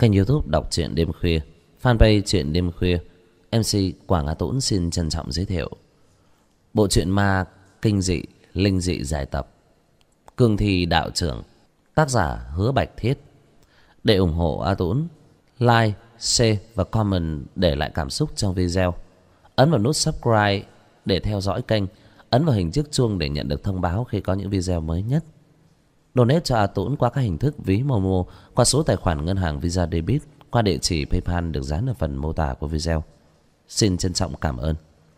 kênh YouTube đọc truyện đêm khuya, fanpage truyện đêm khuya. MC Quảng Á Tũng xin trân trọng giới thiệu bộ truyện ma kinh dị linh dị dài tập Cương Thi Đạo Trưởng, tác giả Hứa Bạch Thiết. Để ủng hộ A Tũng, like, share và comment để lại cảm xúc trong video. Ấn vào nút subscribe để theo dõi kênh, ấn vào hình chiếc chuông để nhận được thông báo khi có những video mới nhất. Donate cho A Tũng qua các hình thức ví Momo, qua số tài khoản ngân hàng Visa Debit, qua địa chỉ PayPal được dán ở phần mô tả của video. Xin trân trọng cảm ơn.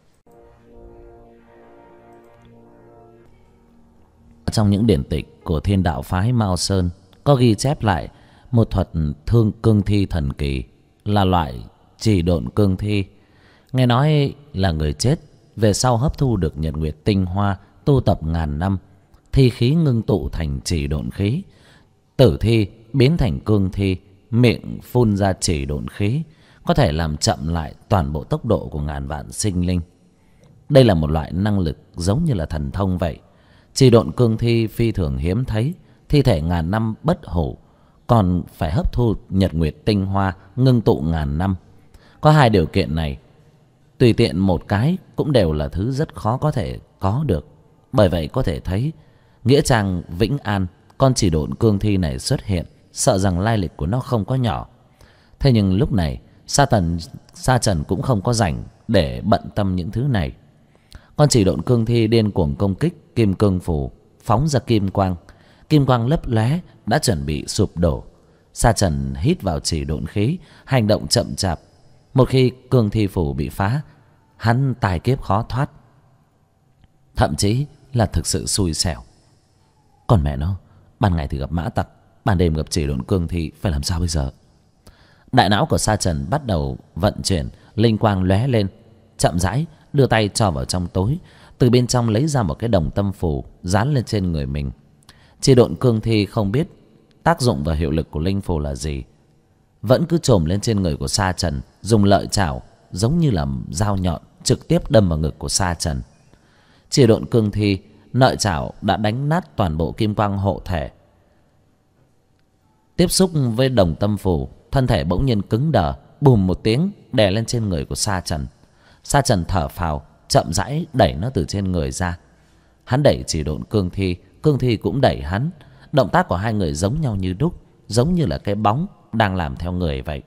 Trong những điển tịch của Thiên Đạo phái Mao Sơn có ghi chép lại một thuật thương cương thi thần kỳ, là loại chỉ độn cương thi. Nghe nói là người chết về sau hấp thu được nhật nguyệt tinh hoa, tu tập ngàn năm, thi khí ngưng tụ thành chỉ độn khí. Tử thi biến thành cương thi, miệng phun ra chỉ độn khí, có thể làm chậm lại toàn bộ tốc độ của ngàn vạn sinh linh. Đây là một loại năng lực giống như là thần thông vậy. Chỉ độn cương thi phi thường hiếm thấy, thi thể ngàn năm bất hủ, còn phải hấp thu nhật nguyệt tinh hoa ngưng tụ ngàn năm. Có hai điều kiện này, tùy tiện một cái cũng đều là thứ rất khó có thể có được. Bởi vậy có thể thấy nghĩa trang Vĩnh An, con chỉ độn cương thi này xuất hiện, sợ rằng lai lịch của nó không có nhỏ. Thế nhưng lúc này Sa Trần cũng không có rảnh để bận tâm những thứ này. Con chỉ độn cương thi điên cuồng công kích kim cương phù, phóng ra kim quang. Kim quang lấp lóe đã chuẩn bị sụp đổ. Sa Trần hít vào chỉ độn khí, hành động chậm chạp. Một khi cương thi phù bị phá, hắn tài kiếp khó thoát, thậm chí là thực sự xui xẻo. Còn mẹ nó, ban ngày thì gặp mã tặc, ban đêm gặp chỉ độn cương thi, phải làm sao bây giờ? Đại não của Sa Trần bắt đầu vận chuyển, linh quang lóe lên, chậm rãi đưa tay cho vào trong tối, từ bên trong lấy ra một cái đồng tâm phù dán lên trên người mình. Chỉ độn cương thi không biết tác dụng và hiệu lực của linh phù là gì, vẫn cứ chồm lên trên người của Sa Trần, dùng lợi chảo giống như là dao nhọn trực tiếp đâm vào ngực của Sa Trần. Chỉ độn cương thi lợi chảo đã đánh nát toàn bộ kim quang hộ thể. Tiếp xúc với đồng tâm phù, thân thể bỗng nhiên cứng đờ, bùm một tiếng đè lên trên người của Sa Trần. Sa Trần thở phào, chậm rãi đẩy nó từ trên người ra. Hắn đẩy chỉ độn cương thi cũng đẩy hắn. Động tác của hai người giống nhau như đúc, giống như là cái bóng đang làm theo người vậy.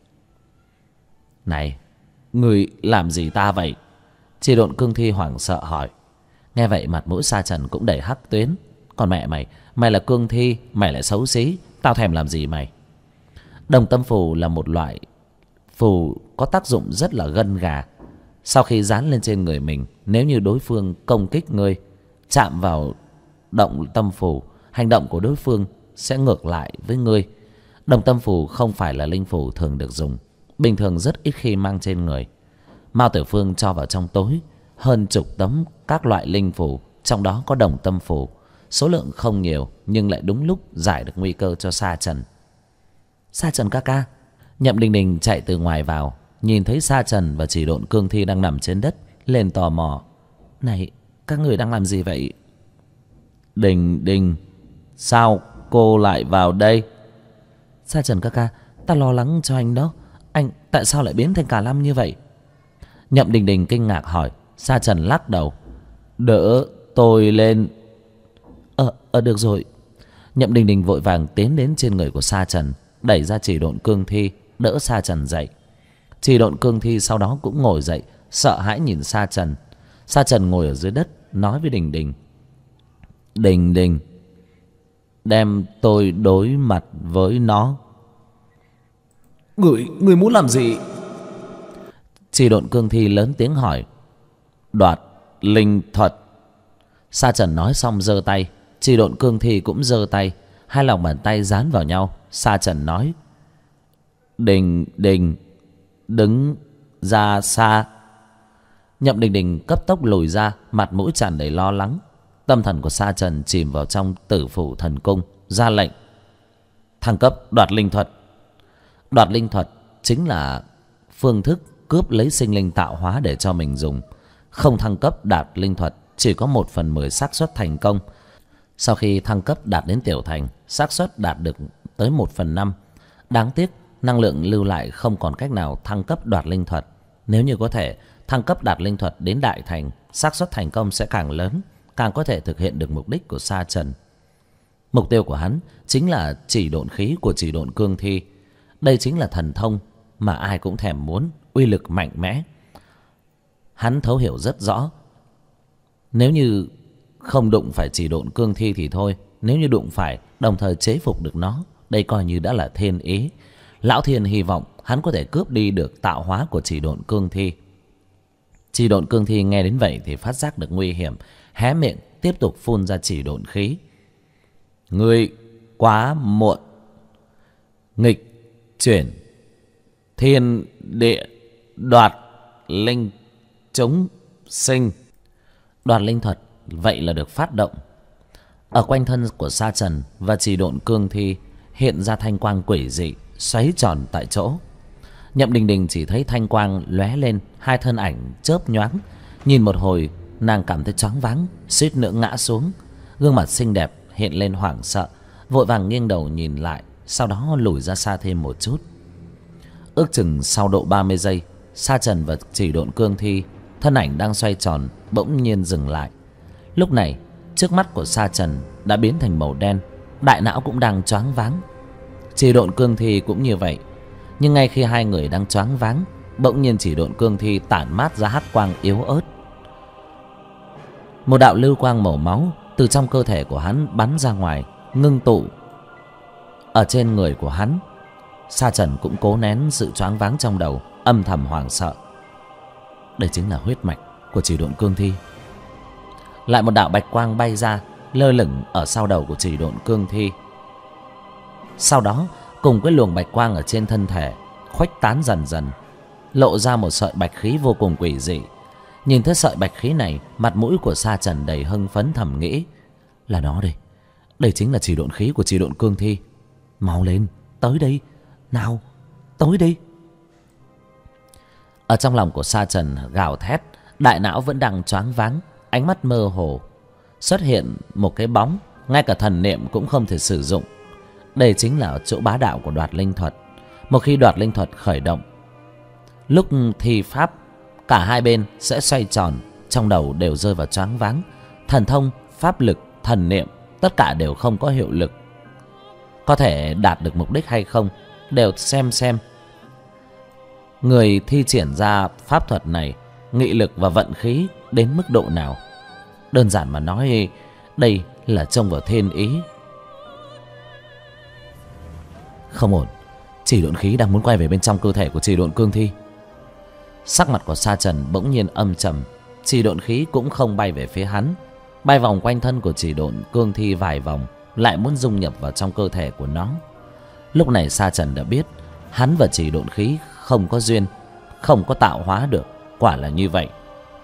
Này, người làm gì ta vậy? Chỉ độn cương thi hoảng sợ hỏi. Nghe vậy mặt mũi Sa Trần cũng đầy hắc tuyến. Còn mẹ mày, mày là cương thi, mày lại xấu xí, tao thèm làm gì mày? Đồng tâm phù là một loại phù có tác dụng rất là gân gà. Sau khi dán lên trên người mình, nếu như đối phương công kích ngươi, chạm vào động tâm phù, hành động của đối phương sẽ ngược lại với ngươi. Đồng tâm phù không phải là linh phù thường được dùng, bình thường rất ít khi mang trên người. Mao Tử Phương cho vào trong tối hơn chục tấm các loại linh phù, trong đó có đồng tâm phù. Số lượng không nhiều nhưng lại đúng lúc giải được nguy cơ cho Sa Trần. Sa Trần ca ca. Nhậm Đình Đình chạy từ ngoài vào, nhìn thấy Sa Trần và chỉ độn cương thi đang nằm trên đất, lên tò mò. Này, các người đang làm gì vậy? Đình Đình, sao cô lại vào đây? Sa Trần ca ca, ta lo lắng cho anh đó. Anh tại sao lại biến thành Cả Lam như vậy? Nhậm Đình Đình kinh ngạc hỏi. Sa Trần lắc đầu. Đỡ tôi lên. Được rồi. Nhậm Đình Đình vội vàng tiến đến trên người của Sa Trần, đẩy ra chỉ độn cương thi, đỡ Sa Trần dậy. Chỉ độn cương thi sau đó cũng ngồi dậy, sợ hãi nhìn Sa Trần. Sa Trần ngồi ở dưới đất, nói với Đình Đình. Đình Đình, đem tôi đối mặt với nó. Người muốn làm gì? Chỉ độn cương thi lớn tiếng hỏi. Đoạt linh thuật. Sa Trần nói xong giơ tay. Chỉ độn cương thi cũng giơ tay, hai lòng bàn tay dán vào nhau. Sa Trần nói. Đình Đình, đứng ra xa. Nhậm Đình Đình cấp tốc lùi ra, mặt mũi tràn đầy lo lắng. Tâm thần của Sa Trần chìm vào trong Tử Phủ Thần Cung, ra lệnh thăng cấp đoạt linh thuật. Đoạt linh thuật chính là phương thức cướp lấy sinh linh tạo hóa để cho mình dùng. Không thăng cấp đạt linh thuật chỉ có 1/10 xác suất thành công. Sau khi thăng cấp đạt đến tiểu thành, xác suất đạt được tới 1/5. Đáng tiếc năng lượng lưu lại không còn cách nào thăng cấp đoạt linh thuật. Nếu như có thể thăng cấp đoạt linh thuật đến đại thành, xác suất thành công sẽ càng lớn, càng có thể thực hiện được mục đích của Sa Trần. Mục tiêu của hắn chính là chỉ độn khí của chỉ độn cương thi. Đây chính là thần thông mà ai cũng thèm muốn, uy lực mạnh mẽ. Hắn thấu hiểu rất rõ, nếu như không đụng phải chỉ độn cương thi thì thôi, nếu như đụng phải đồng thời chế phục được nó, đây coi như đã là thiên ý. Lão Thiên hy vọng hắn có thể cướp đi được tạo hóa của chỉ độn cương thi. Chỉ độn cương thi nghe đến vậy thì phát giác được nguy hiểm, hé miệng tiếp tục phun ra chỉ độn khí. Ngươi quá muộn. Nghịch chuyển thiên địa đoạt linh chúng sinh. Đoạt linh thuật vậy là được phát động. Ở quanh thân của Sa Trần và chỉ độn cương thi hiện ra thanh quang quỷ dị xoáy tròn tại chỗ. Nhậm Đình Đình chỉ thấy thanh quang lóe lên, hai thân ảnh chớp nhoáng. Nhìn một hồi, nàng cảm thấy choáng váng, suýt nữa ngã xuống. Gương mặt xinh đẹp hiện lên hoảng sợ, vội vàng nghiêng đầu nhìn lại, sau đó lùi ra xa thêm một chút. Ước chừng sau độ 30 giây, Sa Trần và chỉ độn cương thi thân ảnh đang xoay tròn bỗng nhiên dừng lại. Lúc này trước mắt của Sa Trần đã biến thành màu đen, đại não cũng đang choáng váng. Chỉ độn cương thi cũng như vậy. Nhưng ngay khi hai người đang choáng váng, bỗng nhiên chỉ độn cương thi tản mát ra hắc quang yếu ớt. Một đạo lưu quang màu máu từ trong cơ thể của hắn bắn ra ngoài, ngưng tụ ở trên người của hắn. Sa Trần cũng cố nén sự choáng váng trong đầu, âm thầm hoảng sợ. Đây chính là huyết mạch của chỉ độn cương thi. Lại một đạo bạch quang bay ra, lơ lửng ở sau đầu của chỉ độn cương thi. Sau đó cùng với luồng bạch quang ở trên thân thể khuếch tán dần dần, lộ ra một sợi bạch khí vô cùng quỷ dị. Nhìn thấy sợi bạch khí này, mặt mũi của Sa Trần đầy hưng phấn, thầm nghĩ là nó đây. Đây chính là chỉ độn khí của chỉ độn cương thi. Mau lên, tới đây, nào, tới đây. Ở trong lòng của Sa Trần gào thét, đại não vẫn đang choáng váng, ánh mắt mơ hồ. Xuất hiện một cái bóng, ngay cả thần niệm cũng không thể sử dụng. Đây chính là chỗ bá đạo của đoạt linh thuật. Một khi đoạt linh thuật khởi động, lúc thi pháp, cả hai bên sẽ xoay tròn, trong đầu đều rơi vào choáng váng. Thần thông, pháp lực, thần niệm, tất cả đều không có hiệu lực. Có thể đạt được mục đích hay không đều xem người thi triển ra pháp thuật này nghị lực và vận khí đến mức độ nào. Đơn giản mà nói, đây là trông vào thiên ý. Không ổn, chỉ độn khí đang muốn quay về bên trong cơ thể của chỉ độn cương thi. Sắc mặt của Sa Trần bỗng nhiên âm trầm. Chỉ độn khí cũng không bay về phía hắn, bay vòng quanh thân của chỉ độn cương thi vài vòng, lại muốn dung nhập vào trong cơ thể của nó. Lúc này Sa Trần đã biết hắn và chỉ độn khí không có duyên, không có tạo hóa được. Quả là như vậy.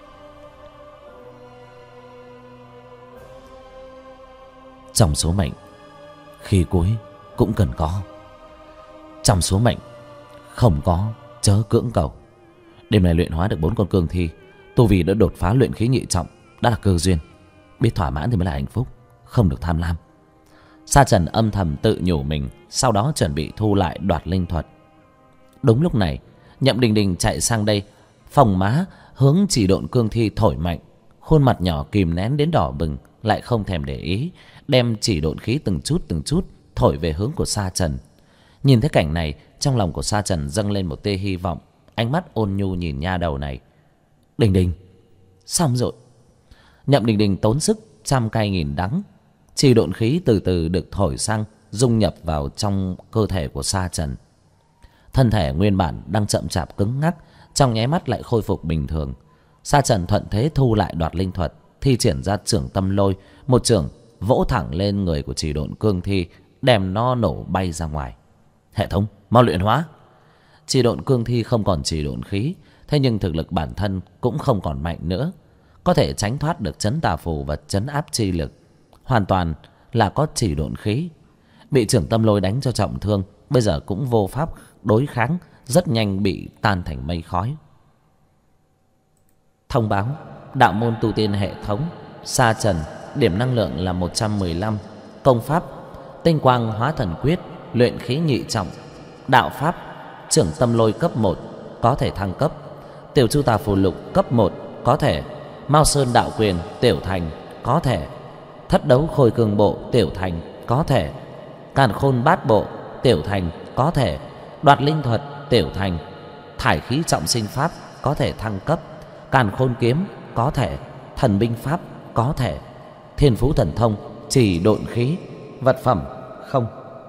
Trong số mệnh, khi cuối cũng cần có. Trong số mệnh, không có chớ cưỡng cầu. Đêm nay luyện hóa được 4 con cương thi, tu vi đã đột phá luyện khí nhị trọng, đã là cơ duyên. Biết thỏa mãn thì mới là hạnh phúc, không được tham lam. Sa Trần âm thầm tự nhủ mình, sau đó chuẩn bị thu lại đoạt linh thuật. Đúng lúc này, Nhậm Đình Đình chạy sang đây, phồng má hướng chỉ độn cương thi thổi mạnh. Khuôn mặt nhỏ kìm nén đến đỏ bừng, lại không thèm để ý, đem chỉ độn khí từng chút thổi về hướng của Sa Trần. Nhìn thấy cảnh này, trong lòng của Sa Trần dâng lên một tia hy vọng, ánh mắt ôn nhu nhìn nha đầu này. Đình Đình, xong rồi. Nhậm Đình Đình tốn sức trăm cay nghìn đắng. Chỉ độn khí từ từ được thổi sang, dung nhập vào trong cơ thể của Sa Trần. Thân thể nguyên bản đang chậm chạp cứng ngắc, trong nháy mắt lại khôi phục bình thường. Sa Trần thuận thế thu lại đoạt linh thuật, thi triển ra chưởng tâm lôi, một chưởng vỗ thẳng lên người của chỉ độn cương thi, đem nó nổ bay ra ngoài. Hệ thống, mau luyện hóa. Chỉ độn cương thi không còn chỉ độn khí, thế nhưng thực lực bản thân cũng không còn mạnh nữa, có thể tránh thoát được trấn tà phù và trấn áp chi lực. Hoàn toàn là có chỉ độn khí. Bị chưởng tâm lôi đánh cho trọng thương, bây giờ cũng vô pháp đối kháng, rất nhanh bị tan thành mây khói. Thông báo: đạo môn tu tiên hệ thống Sa Trần, điểm năng lượng là 115, công pháp Tinh Quang Hóa Thần Quyết, luyện khí nhị trọng, đạo pháp trưởng tâm lôi cấp 1 có thể thăng cấp, tiểu chu tà phù lục cấp 1 có thể, Mao Sơn đạo quyền tiểu thành có thể, thất đấu khôi cương bộ tiểu thành có thể, càn khôn bát bộ tiểu thành có thể, đoạt linh thuật tiểu thành, thải khí trọng sinh pháp có thể thăng cấp, càn khôn kiếm có thể, thần binh pháp có thể, thiên phú thần thông chỉ độn khí vật phẩm không.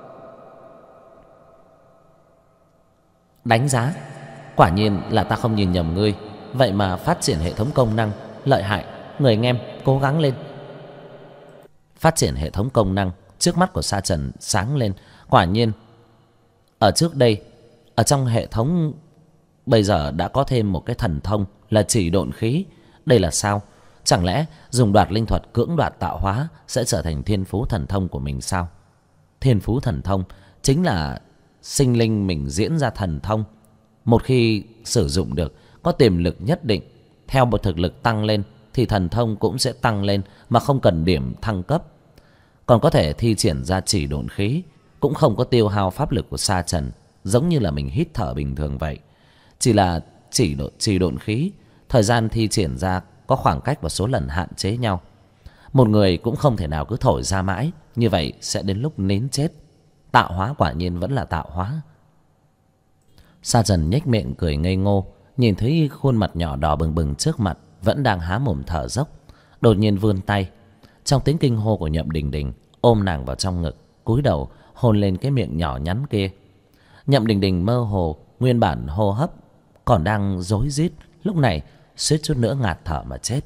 Đánh giá, quả nhiên là ta không nhìn nhầm ngươi, vậy mà phát triển hệ thống công năng lợi hại, người anh em cố gắng lên. Phát triển hệ thống công năng, trước mắt của Sa Trần sáng lên. Quả nhiên ở trước đây, ở trong hệ thống bây giờ đã có thêm một cái thần thông là chỉ độn khí. Đây là sao? Chẳng lẽ dùng đoạt linh thuật cưỡng đoạt tạo hóa sẽ trở thành thiên phú thần thông của mình sao? Thiên phú thần thông chính là sinh linh mình diễn ra thần thông. Một khi sử dụng được, có tiềm lực nhất định, theo một thực lực tăng lên thì thần thông cũng sẽ tăng lên mà không cần điểm thăng cấp. Còn có thể thi triển ra chỉ độn khí, cũng không có tiêu hao pháp lực của Sa Trần, giống như là mình hít thở bình thường vậy. Chỉ là chỉ độn khí, thời gian thi triển ra có khoảng cách và số lần hạn chế nhau. Một người cũng không thể nào cứ thổi ra mãi, như vậy sẽ đến lúc nín chết. Tạo hóa quả nhiên vẫn là tạo hóa. Sa Trần nhếch miệng cười ngây ngô, nhìn thấy khuôn mặt nhỏ đỏ bừng bừng trước mặt vẫn đang há mồm thở dốc, đột nhiên vươn tay, trong tiếng kinh hô của Nhậm Đình Đình, ôm nàng vào trong ngực, cúi đầu hôn lên cái miệng nhỏ nhắn kia. Nhậm Đình Đình mơ hồ, nguyên bản hô hấp còn đang rối rít, lúc này suýt chút nữa ngạt thở mà chết.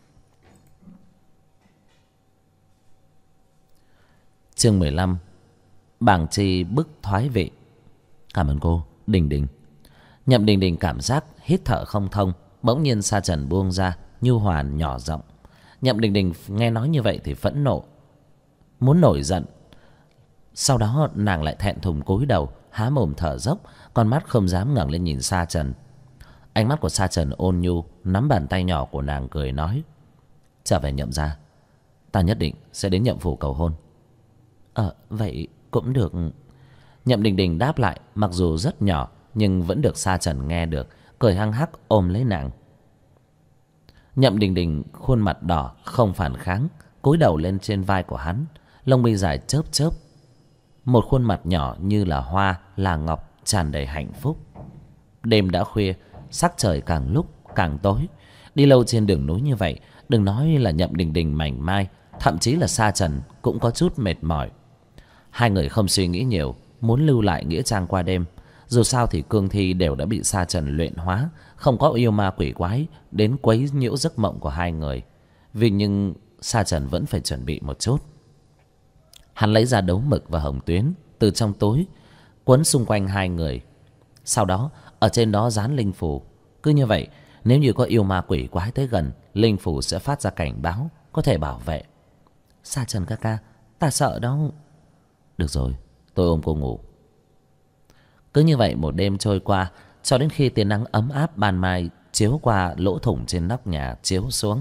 Chương 15. Bảng chi bức thoái vị. Cảm ơn cô, Đình Đình. Nhậm Đình Đình cảm giác hít thở không thông, bỗng nhiên Sa Trần buông ra, nhu hòa nhỏ giọng. Nhậm Đình Đình nghe nói như vậy thì phẫn nộ, muốn nổi giận. Sau đó nàng lại thẹn thùng cúi đầu, há mồm thở dốc, con mắt không dám ngẩng lên nhìn Sa Trần. Ánh mắt của Sa Trần ôn nhu, nắm bàn tay nhỏ của nàng cười nói: trở về Nhậm gia, ta nhất định sẽ đến Nhậm phủ cầu hôn. Vậy cũng được. Nhậm Đình Đình đáp lại, mặc dù rất nhỏ nhưng vẫn được Sa Trần nghe được, cười hăng hắc ôm lấy nàng. Nhậm Đình Đình khuôn mặt đỏ không phản kháng, cúi đầu lên trên vai của hắn, lông mi dài chớp chớp, một khuôn mặt nhỏ như là hoa là ngọc, tràn đầy hạnh phúc. Đêm đã khuya, sắc trời càng lúc càng tối. Đi lâu trên đường núi như vậy, đừng nói là Nhậm Đình Đình mảnh mai, thậm chí là Sa Trần cũng có chút mệt mỏi. Hai người không suy nghĩ nhiều, muốn lưu lại nghĩa trang qua đêm. Dù sao thì cương thi đều đã bị Sa Trần luyện hóa, không có yêu ma quỷ quái đến quấy nhiễu giấc mộng của hai người. Vì nhưng Sa Trần vẫn phải chuẩn bị một chút. Hắn lấy ra đấu mực và hồng tuyến từ trong túi, quấn xung quanh hai người. Sau đó ở trên đó dán linh phù. Cứ như vậy, nếu như có yêu ma quỷ quái tới gần, linh phù sẽ phát ra cảnh báo, có thể bảo vệ. Sa Trần ca ca, ta sợ đó. Được rồi, tôi ôm cô ngủ. Cứ như vậy một đêm trôi qua, cho đến khi tia nắng ấm áp ban mai chiếu qua lỗ thủng trên nóc nhà chiếu xuống,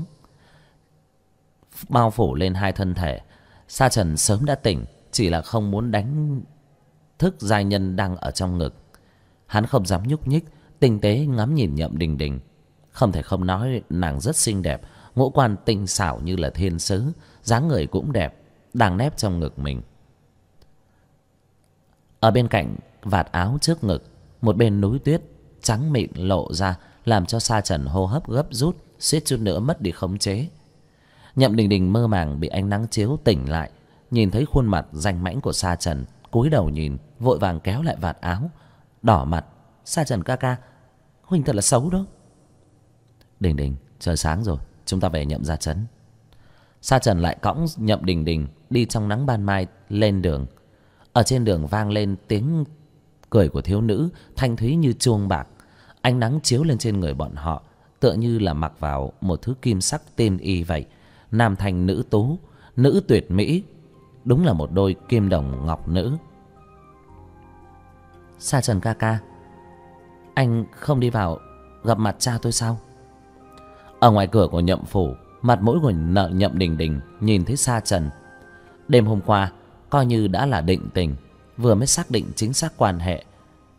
bao phủ lên hai thân thể. Sa Trần sớm đã tỉnh, chỉ là không muốn đánh thức giai nhân đang ở trong ngực. Hắn không dám nhúc nhích, tinh tế ngắm nhìn Nhậm Đình Đình. Không thể không nói nàng rất xinh đẹp, ngũ quan tinh xảo như là thiên sứ, dáng người cũng đẹp, đang nép trong ngực mình. Ở bên cạnh vạt áo trước ngực, một bên núi tuyết trắng mịn lộ ra, làm cho Sa Trần hô hấp gấp rút, suýt chút nữa mất đi khống chế. Nhậm Đình Đình mơ màng bị ánh nắng chiếu tỉnh lại, nhìn thấy khuôn mặt danh mãnh của Sa Trần, cúi đầu nhìn, vội vàng kéo lại vạt áo, đỏ mặt. Sa Trần ca ca, huynh thật là xấu đó. Đình Đình, trời sáng rồi, chúng ta về Nhậm gia trấn. Sa Trần lại cõng Nhậm Đình Đình đi trong nắng ban mai lên đường. Ở trên đường vang lên tiếng cười của thiếu nữ, thanh thúy như chuông bạc. Ánh nắng chiếu lên trên người bọn họ, tựa như là mặc vào một thứ kim sắc tiên y vậy. Nam thanh nữ tú, nữ tuyệt mỹ, đúng là một đôi kim đồng ngọc nữ. Sa Trần ca ca, anh không đi vào gặp mặt cha tôi sao? Ở ngoài cửa của Nhậm phủ, mặt mũi của Nhậm Đình Đình nhìn thấy Sa Trần. Đêm hôm qua coi như đã là định tình, vừa mới xác định chính xác quan hệ,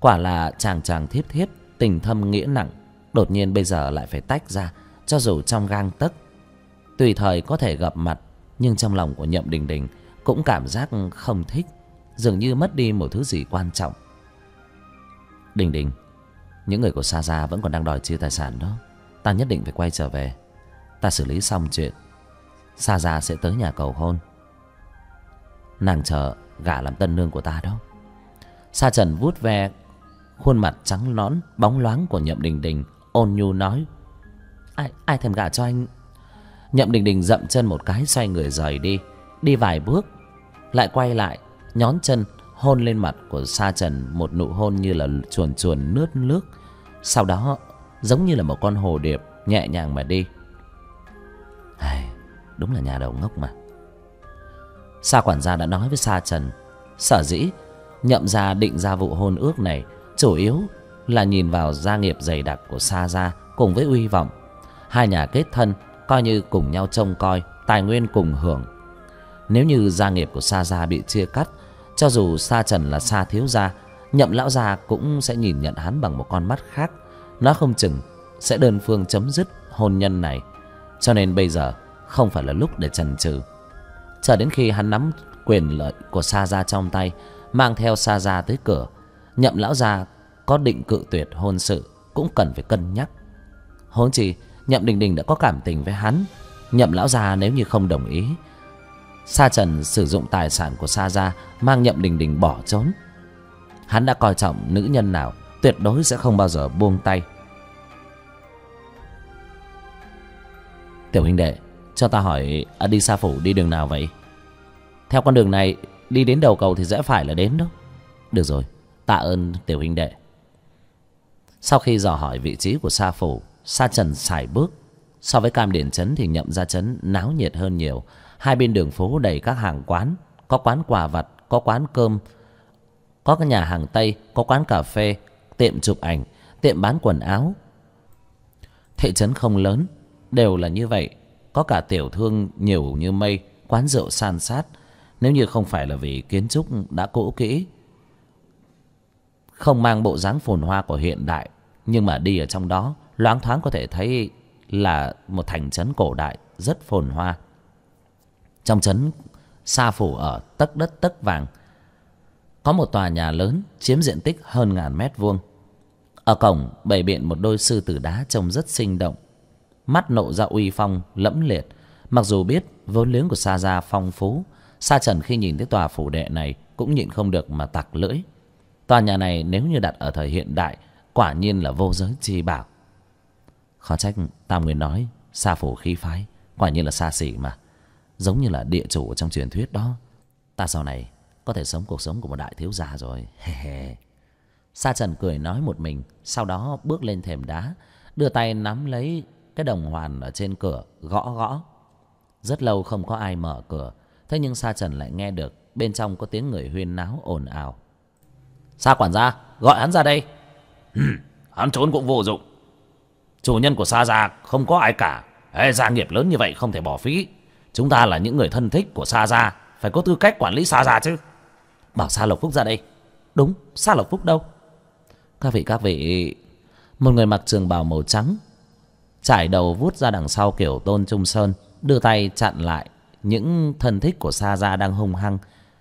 Quả là chàng chàng thiếp thiếp, tình thâm nghĩa nặng, đột nhiên bây giờ lại phải tách ra, cho dù trong gang tấc. Tùy thời có thể gặp mặt, nhưng trong lòng của Nhậm Đình Đình cũng cảm giác không thích, dường như mất đi một thứ gì quan trọng. Đình Đình, những người của Sa Gia vẫn còn đang đòi chia tài sản đó. Ta nhất định phải quay trở về. Ta xử lý xong chuyện, Sa Gia sẽ tới nhà cầu hôn. Nàng chờ gả làm tân nương của ta đó. Sa Trần vuốt ve khuôn mặt trắng nõn bóng loáng của Nhậm Đình Đình, ôn nhu nói: Ai thèm gả cho anh. Nhậm Đình Đình dậm chân một cái, xoay người rời đi. Đi vài bước lại quay lại, nhón chân hôn lên mặt của Sa Trần một nụ hôn như là chuồn chuồn lướt nước. Sau đó giống như là một con hồ điệp nhẹ nhàng mà đi. Đúng là nhà đầu ngốc mà. Sa quản gia đã nói với Sa Trần, sở dĩ Nhậm gia định ra vụ hôn ước này chủ yếu là nhìn vào gia nghiệp dày đặc của Sa Gia cùng với uy vọng. Hai nhà kết thân, coi như cùng nhau trông coi, tài nguyên cùng hưởng. Nếu như gia nghiệp của Sa Gia bị chia cắt, cho dù Sa Trần là Sa thiếu gia, Nhậm lão gia cũng sẽ nhìn nhận hắn bằng một con mắt khác. Nó không chừng sẽ đơn phương chấm dứt hôn nhân này. Cho nên bây giờ không phải là lúc để chần chừ. Chờ đến khi hắn nắm quyền lợi của Sa Gia trong tay, mang theo Sa Gia tới cửa, Nhậm lão gia có định cự tuyệt hôn sự cũng cần phải cân nhắc. Huống chi Nhậm Đình Đình đã có cảm tình với hắn. Nhậm lão gia nếu như không đồng ý, Sa Trần sử dụng tài sản của Sa Gia mang Nhậm Đình Đình bỏ trốn. Hắn đã coi trọng nữ nhân nào, tuyệt đối sẽ không bao giờ buông tay. Tiểu huynh đệ, cho ta hỏi đi Sa Phủ đi đường nào vậy? Theo con đường này đi đến đầu cầu thì rẽ phải là đến đó. Được rồi, tạ ơn tiểu huynh đệ. Sau khi dò hỏi vị trí của Sa Phủ, Sa Trần sải bước. So với Cam Điền Trấn thì Nhậm gia trấn náo nhiệt hơn nhiều. Hai bên đường phố đầy các hàng quán, có quán quà vặt, có quán cơm, có cái nhà hàng Tây, có quán cà phê, tiệm chụp ảnh, tiệm bán quần áo. Thị trấn không lớn, đều là như vậy. Có cả tiểu thương nhiều như mây, quán rượu san sát. Nếu như không phải là vì kiến trúc đã cũ kỹ, không mang bộ dáng phồn hoa của hiện đại, nhưng mà đi ở trong đó loáng thoáng có thể thấy là một thành trấn cổ đại rất phồn hoa. Trong trấn Sa Phủ ở tấc đất tấc vàng, có một tòa nhà lớn chiếm diện tích hơn 1000 mét vuông. Ở cổng bày biện một đôi sư tử đá trông rất sinh động, mắt nộ ra uy phong lẫm liệt. Mặc dù biết vốn liếng của Sa Gia phong phú, Sa Trần khi nhìn thấy tòa phủ đệ này cũng nhịn không được mà tặc lưỡi. Tòa nhà này nếu như đặt ở thời hiện đại, quả nhiên là vô giới chi bảo. Khó trách Tam Nguyên nói Sa Phủ khí phái, quả nhiên là xa xỉ mà, giống như là địa chủ trong truyền thuyết đó. Ta sau này có thể sống cuộc sống của một đại thiếu gia rồi. Sa Trần cười nói một mình, sau đó bước lên thềm đá, đưa tay nắm lấy cái đồng hoàn ở trên cửa, gõ gõ. Rất lâu không có ai mở cửa, thế nhưng Sa Trần lại nghe được bên trong có tiếng người huyên náo ồn ào. Sa quản gia, gọi hắn ra đây. Hắn trốn cũng vô dụng. Chủ nhân của Sa Gia không có ai cả. Gia nghiệp lớn như vậy không thể bỏ phí. Chúng ta là những người thân thích của Sa Gia, phải có tư cách quản lý Sa Gia chứ. Bảo Sa Lộc Phúc ra đây. Đúng, Sa Lộc Phúc đâu? Các vị. Một người mặc trường bào màu trắng, trải đầu vút ra đằng sau kiểu Tôn Trung Sơn, đưa tay chặn lại những thân thích của Sa Gia đang hung hăng.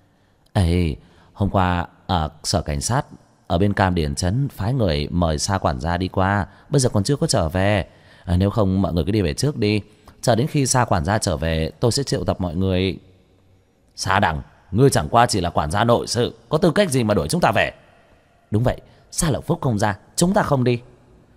Hôm qua ở sở cảnh sát ở bên Cam Điền Trấn phái người mời Sa quản gia đi qua, bây giờ còn chưa có trở về. Nếu không mọi người cứ đi về trước đi, chờ đến khi Sa quản gia trở về tôi sẽ triệu tập mọi người. Sa Đằng, ngươi chẳng qua chỉ là quản gia nội sự, có tư cách gì mà đuổi chúng ta về? Đúng vậy, Sa Lộc Phúc không ra, chúng ta không đi.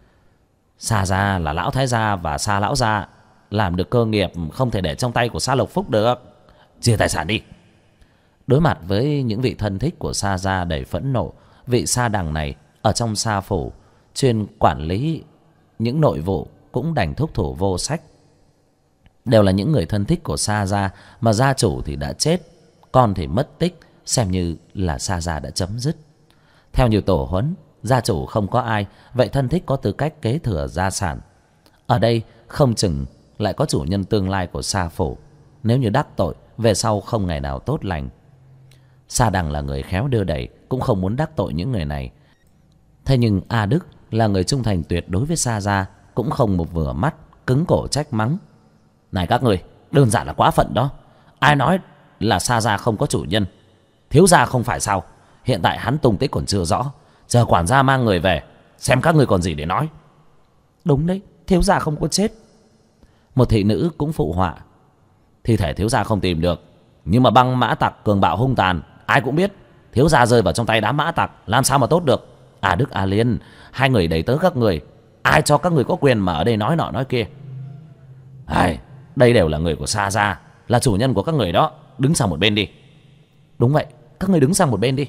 Sa Gia là lão thái gia và Sa lão gia làm được cơ nghiệp, không thể để trong tay của Sa Lộc Phúc được. Chia tài sản đi. Đối mặt với những vị thân thích của Sa Gia đầy phẫn nộ, vị Sa Đằng này ở trong Sa Phủ chuyên quản lý những nội vụ cũng đành thúc thủ vô sách. Đều là những người thân thích của Sa Gia, mà gia chủ thì đã chết, con thì mất tích, xem như là Sa Gia đã chấm dứt. Theo như tổ huấn, gia chủ không có ai, vậy thân thích có tư cách kế thừa gia sản. Ở đây không chừng lại có chủ nhân tương lai của Sa Phủ. Nếu như đắc tội, về sau không ngày nào tốt lành. Sa Đằng là người khéo đưa đẩy, cũng không muốn đắc tội những người này. Thế nhưng A Đức là người trung thành tuyệt đối với Sa Gia, cũng không một vừa mắt, cứng cổ trách mắng: "Này các người, đơn giản là quá phận đó. Ai nói là Sa Gia không có chủ nhân? Thiếu gia không phải sao? Hiện tại hắn tung tích còn chưa rõ, chờ quản gia mang người về, xem các người còn gì để nói." "Đúng đấy, thiếu gia không có chết." Một thị nữ cũng phụ họa: "Thi thể thiếu gia không tìm được, nhưng mà băng mã tặc cường bạo hung tàn, ai cũng biết. Thiếu gia rơi vào trong tay đám mã tặc, làm sao mà tốt được? A Đức, A Liên, hai người đầy tớ các người, ai cho các người có quyền mà ở đây nói nọ nói kia? Đây đều là người của Sa Gia, là chủ nhân của các người đó, đứng sang một bên đi." "Đúng vậy, các người đứng sang một bên đi."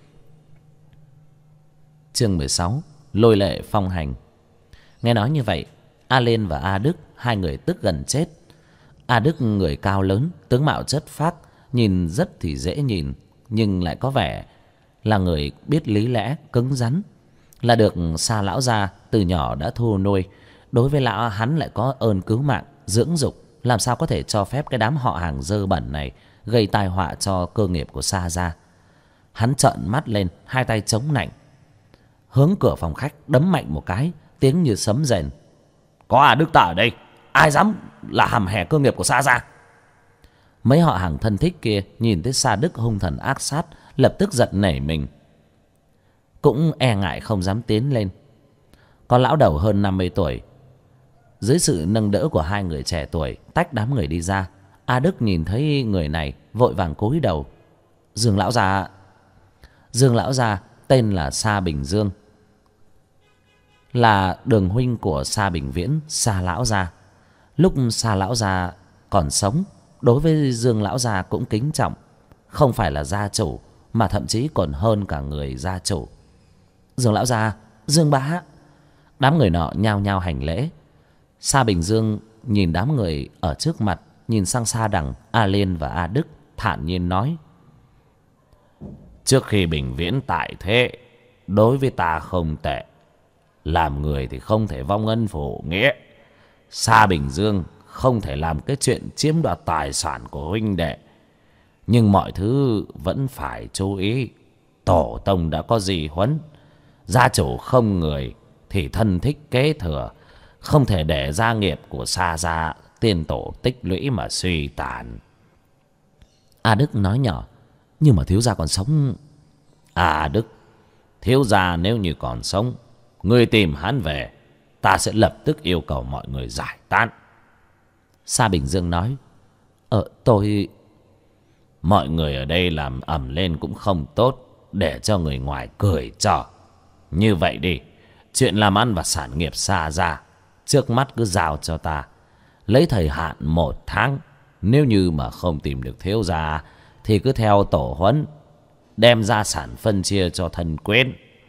Chương 16: Lôi lệ phong hành. Nghe nói như vậy, A Liên và A Đức, hai người tức gần chết. A Đức người cao lớn, tướng mạo chất phác, nhìn rất thì dễ nhìn, nhưng lại có vẻ là người biết lý lẽ, cứng rắn, là được Sa lão gia từ nhỏ đã thu nuôi. Đối với lão, hắn lại có ơn cứu mạng, dưỡng dục, làm sao có thể cho phép cái đám họ hàng dơ bẩn này gây tai họa cho cơ nghiệp của Sa gia. Hắn trợn mắt lên, hai tay chống nạnh, hướng cửa phòng khách đấm mạnh một cái, tiếng như sấm rền: "Có A Đức ta ở đây, ai dám là hằm hè cơ nghiệp của Sa gia?" Mấy họ hàng thân thích kia nhìn thấy Sa Đức hung thần ác sát, lập tức giật nảy mình, cũng e ngại không dám tiến lên. Có lão đầu hơn 50 tuổi, dưới sự nâng đỡ của hai người trẻ tuổi, tách đám người đi ra. A Đức nhìn thấy người này, vội vàng cúi đầu: Dương lão gia." Dương lão gia tên là Sa Bình Dương, là đường huynh của Sa Bình Viễn, Sa lão gia. Lúc Sa lão gia còn sống, đối với Dương lão gia cũng kính trọng, không phải là gia chủ mà thậm chí còn hơn cả người gia chủ. "Dương lão gia, Dương bá." Đám người nọ nhao nhao hành lễ. Sa Bình Dương nhìn đám người ở trước mặt, nhìn sang Sa Đằng, A Liên và A Đức, thản nhiên nói: "Trước khi Bình Viễn tại thế, đối với ta không tệ. Làm người thì không thể vong ân phụ nghĩa. Sa Bình Dương không thể làm cái chuyện chiếm đoạt tài sản của huynh đệ, nhưng mọi thứ vẫn phải chú ý. Tổ tông đã có di huấn, gia chủ không người thì thân thích kế thừa, không thể để gia nghiệp của Sa gia tiên tổ tích lũy mà suy tàn." A Đức nói nhỏ: "Nhưng mà thiếu gia còn sống." "A Đức, thiếu gia nếu như còn sống, người tìm hắn về, ta sẽ lập tức yêu cầu mọi người giải tán." Sa Bình Dương nói: Tôi..." "Mọi người ở đây làm ầm lên cũng không tốt, để cho người ngoài cười cho. Như vậy đi, chuyện làm ăn và sản nghiệp Sa gia trước mắt cứ giao cho ta, lấy thời hạn 1 tháng. Nếu như mà không tìm được thiếu gia thì cứ theo tổ huấn, đem gia sản phân chia cho thân quyến."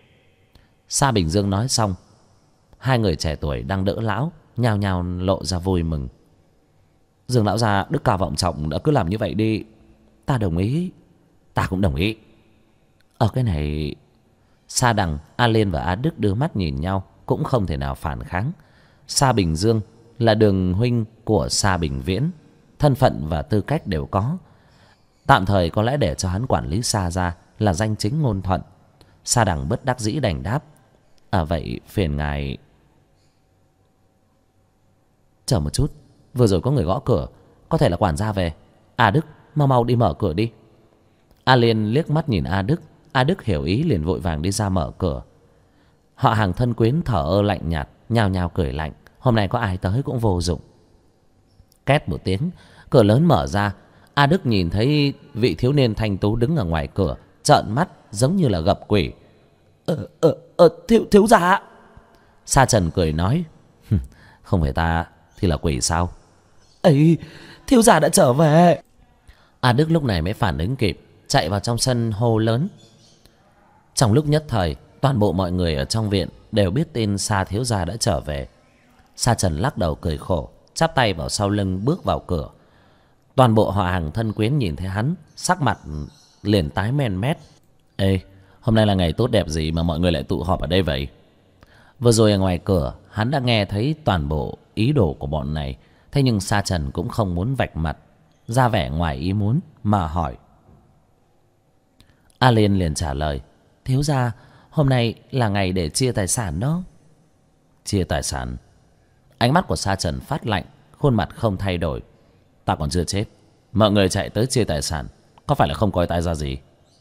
Sa Bình Dương nói xong, hai người trẻ tuổi đang đỡ lão nhao nhao lộ ra vui mừng. "Dương lão gia đức cao vọng trọng, đã cứ làm như vậy đi." "Ta đồng ý." "Ta cũng đồng ý." Ở cái này, Sa Đằng, A Liên và A Đức đưa mắt nhìn nhau, cũng không thể nào phản kháng. Sa Bình Dương là đường huynh của Sa Bình Viễn, thân phận và tư cách đều có, tạm thời có lẽ để cho hắn quản lý Sa gia là danh chính ngôn thuận. Sa Đằng bất đắc dĩ đành đáp: Vậy phiền ngài..." "Chờ một chút, vừa rồi có người gõ cửa, có thể là quản gia về. A Đức, mau mau đi mở cửa đi." A Liên liếc mắt nhìn A Đức, A Đức hiểu ý liền vội vàng đi ra mở cửa. Họ hàng thân quyến thở ơ lạnh nhạt, nhao nhao cười lạnh, hôm nay có ai tới cũng vô dụng. Két một tiếng, cửa lớn mở ra. A Đức nhìn thấy vị thiếu niên thanh tú đứng ở ngoài cửa, trợn mắt giống như là gặp quỷ. Thiếu gia." Sa Trần cười nói: "Không phải ta thì là quỷ sao?" "Ấy, thiếu gia đã trở về." A Đức lúc này mới phản ứng kịp, chạy vào trong sân hô lớn. Trong lúc nhất thời, toàn bộ mọi người ở trong viện đều biết tin Sa thiếu gia đã trở về. Sa Trần lắc đầu cười khổ, chắp tay vào sau lưng bước vào cửa. Toàn bộ họ hàng thân quyến nhìn thấy hắn, sắc mặt liền tái men mét. "Ê, hôm nay là ngày tốt đẹp gì mà mọi người lại tụ họp ở đây vậy?" Vừa rồi ở ngoài cửa, hắn đã nghe thấy toàn bộ ý đồ của bọn này. Thế nhưng Sa Trần cũng không muốn vạch mặt, ra vẻ ngoài ý muốn mà hỏi. A Liên liền trả lời: "Thiếu gia, hôm nay là ngày để chia tài sản đó. Chia tài sản? Ánh mắt của Sa Trần phát lạnh, khuôn mặt không thay đổi. Ta còn chưa chết, mọi người chạy tới chia tài sản, có phải là không coi ta ra gì?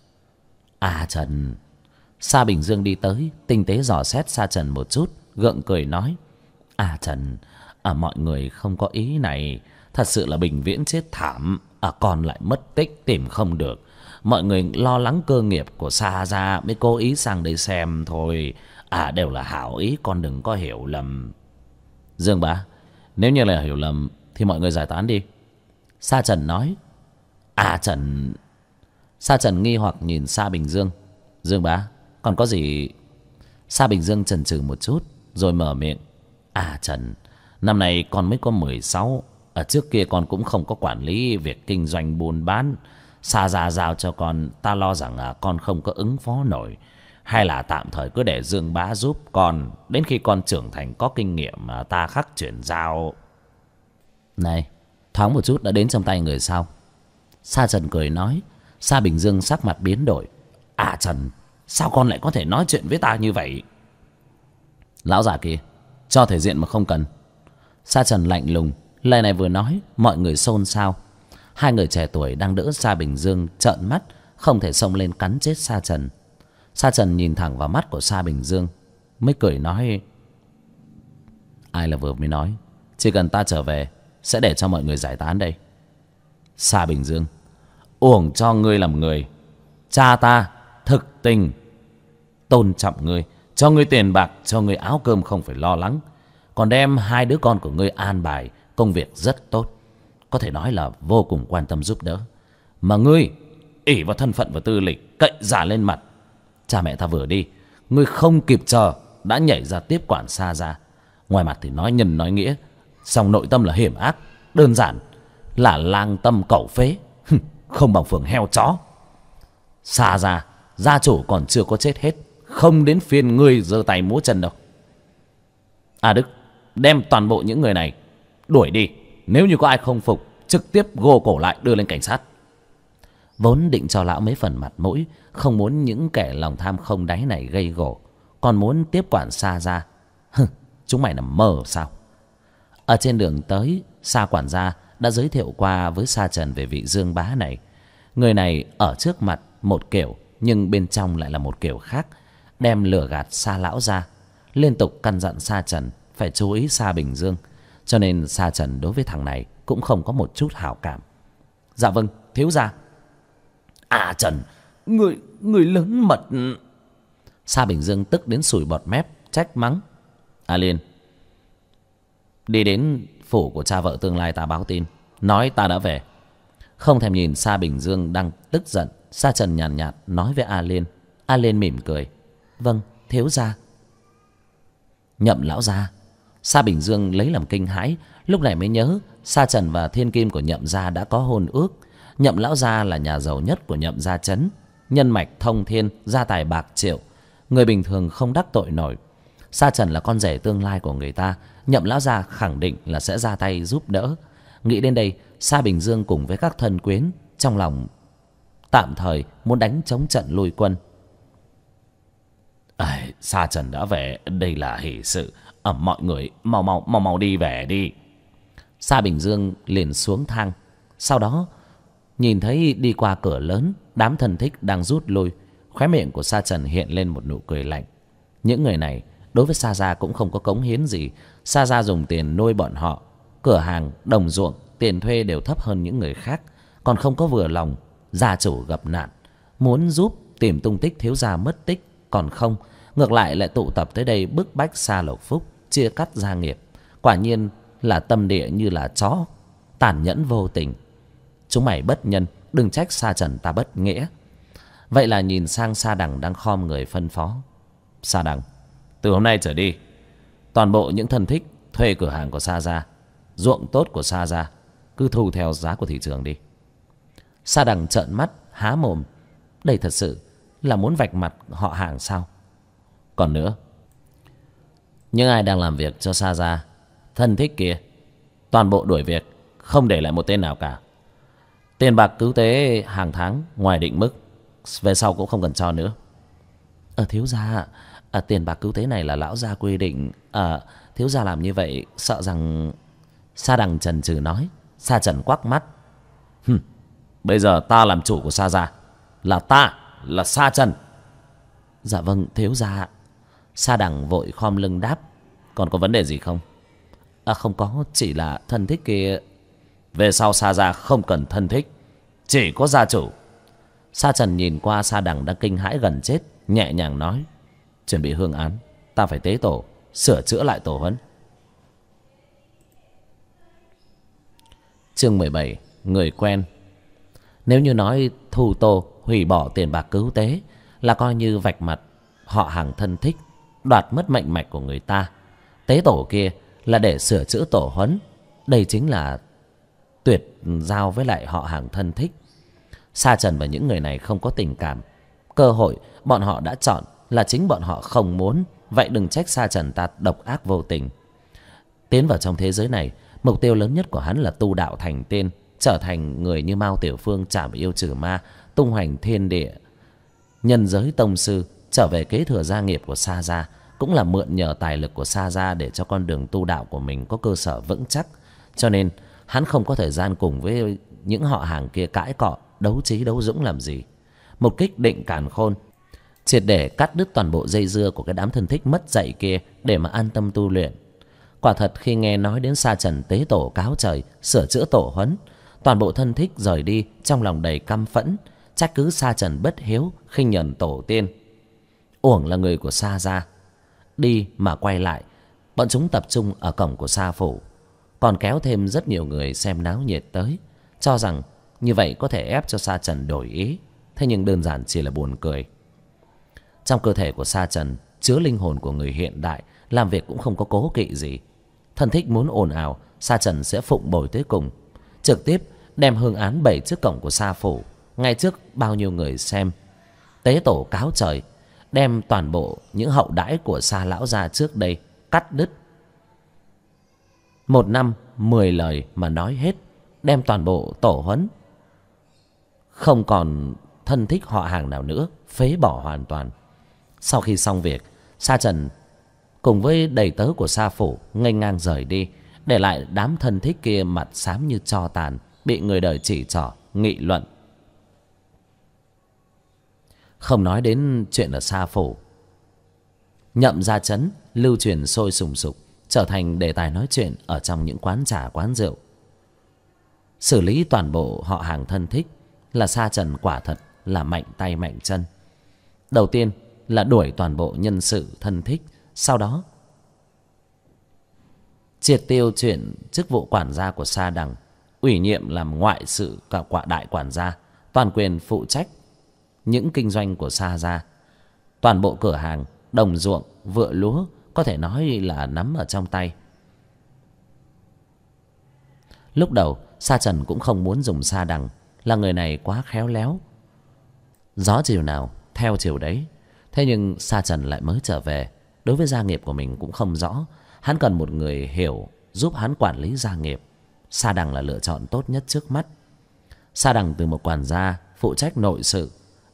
À Trần. Sa Bình Dương đi tới, tinh tế dò xét Sa Trần một chút, gượng cười nói: À Trần, mọi người không có ý này. Thật sự là Bình Viễn chết thảm, con lại mất tích tìm không được. Mọi người lo lắng cơ nghiệp của Sa gia mới cố ý sang đây xem thôi. Đều là hảo ý, con đừng có hiểu lầm. Dương bá, nếu như là hiểu lầm thì mọi người giải tán đi. Sa Trần nói. Trần. Sa Trần nghi hoặc nhìn Sa Bình Dương. Dương bá, còn có gì? Sa Bình Dương chần chừ một chút rồi mở miệng. Trần, năm nay con mới có 16. Ở trước kia con cũng không có quản lý việc kinh doanh buôn bán. Sa gia giao cho con, ta lo rằng con không có ứng phó nổi. Hay là tạm thời cứ để Dương bá giúp con, đến khi con trưởng thành có kinh nghiệm mà ta khắc chuyển giao. Này, thoáng một chút đã đến trong tay người sao? Sa Trần cười nói. Sa Bình Dương sắc mặt biến đổi. Trần, sao con lại có thể nói chuyện với ta như vậy? Lão già kia, cho thể diện mà không cần. Sa Trần lạnh lùng. Lời này vừa nói, mọi người xôn xao. Hai người trẻ tuổi đang đỡ Sa Bình Dương trợn mắt, không thể xông lên cắn chết Sa Trần. Sa Trần nhìn thẳng vào mắt của Sa Bình Dương, mới cười nói: Ai là vừa mới nói, chỉ cần ta trở về sẽ để cho mọi người giải tán đây. Sa Bình Dương, uổng cho ngươi làm người. Cha ta thực tình tôn trọng ngươi, cho ngươi tiền bạc, cho ngươi áo cơm không phải lo lắng, còn đem hai đứa con của ngươi an bài công việc rất tốt, có thể nói là vô cùng quan tâm giúp đỡ. Mà ngươi ỷ vào thân phận và tư lịch cậy giả lên mặt. Cha mẹ ta vừa đi, ngươi không kịp chờ đã nhảy ra tiếp quản Sa gia. Ngoài mặt thì nói nhân nói nghĩa, song nội tâm là hiểm ác, đơn giản là lang tâm cẩu phế, không bằng phường heo chó. Sa gia gia chủ còn chưa có chết hết, không đến phiên ngươi giơ tay múa chân đâu. Đức, đem toàn bộ những người này đuổi đi. Nếu như có ai không phục, trực tiếp gô cổ lại đưa lên cảnh sát. Vốn định cho lão mấy phần mặt mũi, không muốn những kẻ lòng tham không đáy này gây gổ, còn muốn tiếp quản Sa gia. Chúng mày nằm mơ sao? Ở trên đường tới, Sa quản gia đã giới thiệu qua với Sa Trần về vị Dương bá này. Người này ở trước mặt một kiểu, nhưng bên trong lại là một kiểu khác, đem lừa gạt Sa lão ra. Liên tục căn dặn Sa Trần phải chú ý Sa Bình Dương, cho nên Sa Trần đối với thằng này cũng không có một chút hảo cảm. Dạ vâng, thiếu gia. Trần, người lớn mật. Sa Bình Dương tức đến sùi bọt mép, trách mắng. Liên, đi đến phủ của cha vợ tương lai ta báo tin, nói ta đã về. Không thèm nhìn Sa Bình Dương đang tức giận, Sa Trần nhàn nhạt nói với Liên. Liên mỉm cười. Vâng, thiếu gia. Nhậm lão gia. Sa Bình Dương lấy làm kinh hãi, lúc này mới nhớ Sa Trần và thiên kim của Nhậm gia đã có hôn ước. Nhậm lão gia là nhà giàu nhất của Nhậm gia trấn, nhân mạch thông thiên, gia tài bạc triệu, người bình thường không đắc tội nổi. Sa Trần là con rể tương lai của người ta, Nhậm lão gia khẳng định là sẽ ra tay giúp đỡ. Nghĩ đến đây, Sa Bình Dương cùng với các thân quyến trong lòng tạm thời muốn đánh chống trận lui quân. Sa Trần đã về, đây là hỷ sự. Mọi người mau đi về đi. Sa Bình Dương liền xuống thang, sau đó nhìn thấy đi qua cửa lớn, đám thân thích đang rút lui. Khóe miệng của Sa Trần hiện lên một nụ cười lạnh. Những người này đối với Sa gia cũng không có cống hiến gì. Sa gia dùng tiền nuôi bọn họ, cửa hàng, đồng ruộng, tiền thuê đều thấp hơn những người khác, còn không có vừa lòng. Gia chủ gặp nạn, muốn giúp tìm tung tích thiếu gia mất tích, còn không, ngược lại lại tụ tập tới đây bức bách Sa Lộc Phúc chia cắt gia nghiệp. Quả nhiên là tâm địa như là chó, tàn nhẫn vô tình. Chúng mày bất nhân, đừng trách Sa Trần ta bất nghĩa. Vậy là nhìn sang Sa Đằng đang khom người phân phó. Sa Đằng, từ hôm nay trở đi, toàn bộ những thân thích thuê cửa hàng của Sa gia, ruộng tốt của Sa gia, cứ thu theo giá của thị trường đi. Sa Đằng trợn mắt há mồm, đây thật sự là muốn vạch mặt họ hàng sao? Còn nữa, những ai đang làm việc cho Sa gia, thân thích kia, toàn bộ đuổi việc, không để lại một tên nào cả. Tiền bạc cứu tế hàng tháng ngoài định mức, về sau cũng không cần cho nữa. Thiếu gia, tiền bạc cứu tế này là lão gia quy định. Thiếu gia làm như vậy sợ rằng... Sa Đằng chần chừ nói. Sa Trần quắc mắt. Bây giờ ta làm chủ của Sa gia, là ta, là Sa Trần. Dạ vâng thiếu gia. Sa Đằng vội khom lưng đáp. Còn có vấn đề gì không? Không có, chỉ là thân thích kia. Về sau Sa gia không cần thân thích, chỉ có gia chủ. Sa Trần nhìn qua Sa Đằng đang kinh hãi gần chết, nhẹ nhàng nói. Chuẩn bị hương án, ta phải tế tổ, sửa chữa lại tổ huấn. Chương 17. Người quen. Nếu như nói thu tô, hủy bỏ tiền bạc cứu tế là coi như vạch mặt họ hàng thân thích, đoạt mất mệnh mạch của người ta. Tế tổ kia là để sửa chữa tổ huấn. Đây chính là tuyệt giao với lại họ hàng thân thích. Sa Trần và những người này không có tình cảm. Cơ hội bọn họ đã chọn là chính bọn họ không muốn. Vậy đừng trách Sa Trần ta độc ác vô tình. Tiến vào trong thế giới này, mục tiêu lớn nhất của hắn là tu đạo thành tiên, trở thành người như Mao Tiểu Phương trảm yêu trừ ma, tung hoành thiên địa, nhân giới tông sư, trở về kế thừa gia nghiệp của Sa gia, cũng là mượn nhờ tài lực của Sa gia để cho con đường tu đạo của mình có cơ sở vững chắc. Cho nên hắn không có thời gian cùng với những họ hàng kia cãi cọ, đấu trí đấu dũng làm gì. Một kích định càn khôn, triệt để cắt đứt toàn bộ dây dưa của cái đám thân thích mất dạy kia để mà an tâm tu luyện. Quả thật khi nghe nói đến Sa Trần tế tổ cáo trời, sửa chữa tổ huấn, toàn bộ thân thích rời đi trong lòng đầy căm phẫn, trách cứ Sa Trần bất hiếu, khinh nhẫn tổ tiên. Uổng là người của Sa gia. Đi mà quay lại, bọn chúng tập trung ở cổng của Sa phủ, còn kéo thêm rất nhiều người xem náo nhiệt tới, cho rằng như vậy có thể ép cho Sa Trần đổi ý. Thế nhưng đơn giản chỉ là buồn cười. Trong cơ thể của Sa Trần chứa linh hồn của người hiện đại, làm việc cũng không có cố kỵ gì. Thân thích muốn ồn ào, Sa Trần sẽ phụng bồi tới cùng, trực tiếp đem hương án bày trước cổng của Sa phủ, ngay trước bao nhiêu người xem. Tế tổ cáo trời, đem toàn bộ những hậu đãi của Sa lão gia trước đây cắt đứt. 1 năm 10 lời mà nói hết, đem toàn bộ tổ huấn, không còn thân thích họ hàng nào nữa, phế bỏ hoàn toàn. Sau khi xong việc, Sa Trần cùng với đầy tớ của Sa phủ nghênh ngang rời đi, để lại đám thân thích kia mặt xám như tro tàn, bị người đời chỉ trỏ nghị luận. Không nói đến chuyện ở Sa phủ, Nhậm Gia Trấn lưu truyền sôi sùng sục, trở thành đề tài nói chuyện ở trong những quán trà quán rượu. Xử lý toàn bộ họ hàng thân thích là Sa Trần quả thật là mạnh tay mạnh chân. Đầu tiên là đuổi toàn bộ nhân sự thân thích, sau đó triệt tiêu chuyện chức vụ quản gia của Sa Đằng, ủy nhiệm làm ngoại sự cả đại quản gia, toàn quyền phụ trách những kinh doanh của Sa gia. Toàn bộ cửa hàng, đồng ruộng, vựa lúa có thể nói là nắm ở trong tay. Lúc đầu Sa Trần cũng không muốn dùng Sa Đằng, là người này quá khéo léo, gió chiều nào theo chiều đấy. Thế nhưng Sa Trần lại mới trở về, đối với gia nghiệp của mình cũng không rõ, hắn cần một người hiểu giúp hắn quản lý gia nghiệp. Sa Đằng là lựa chọn tốt nhất trước mắt. Sa Đằng từ một quản gia phụ trách nội sự,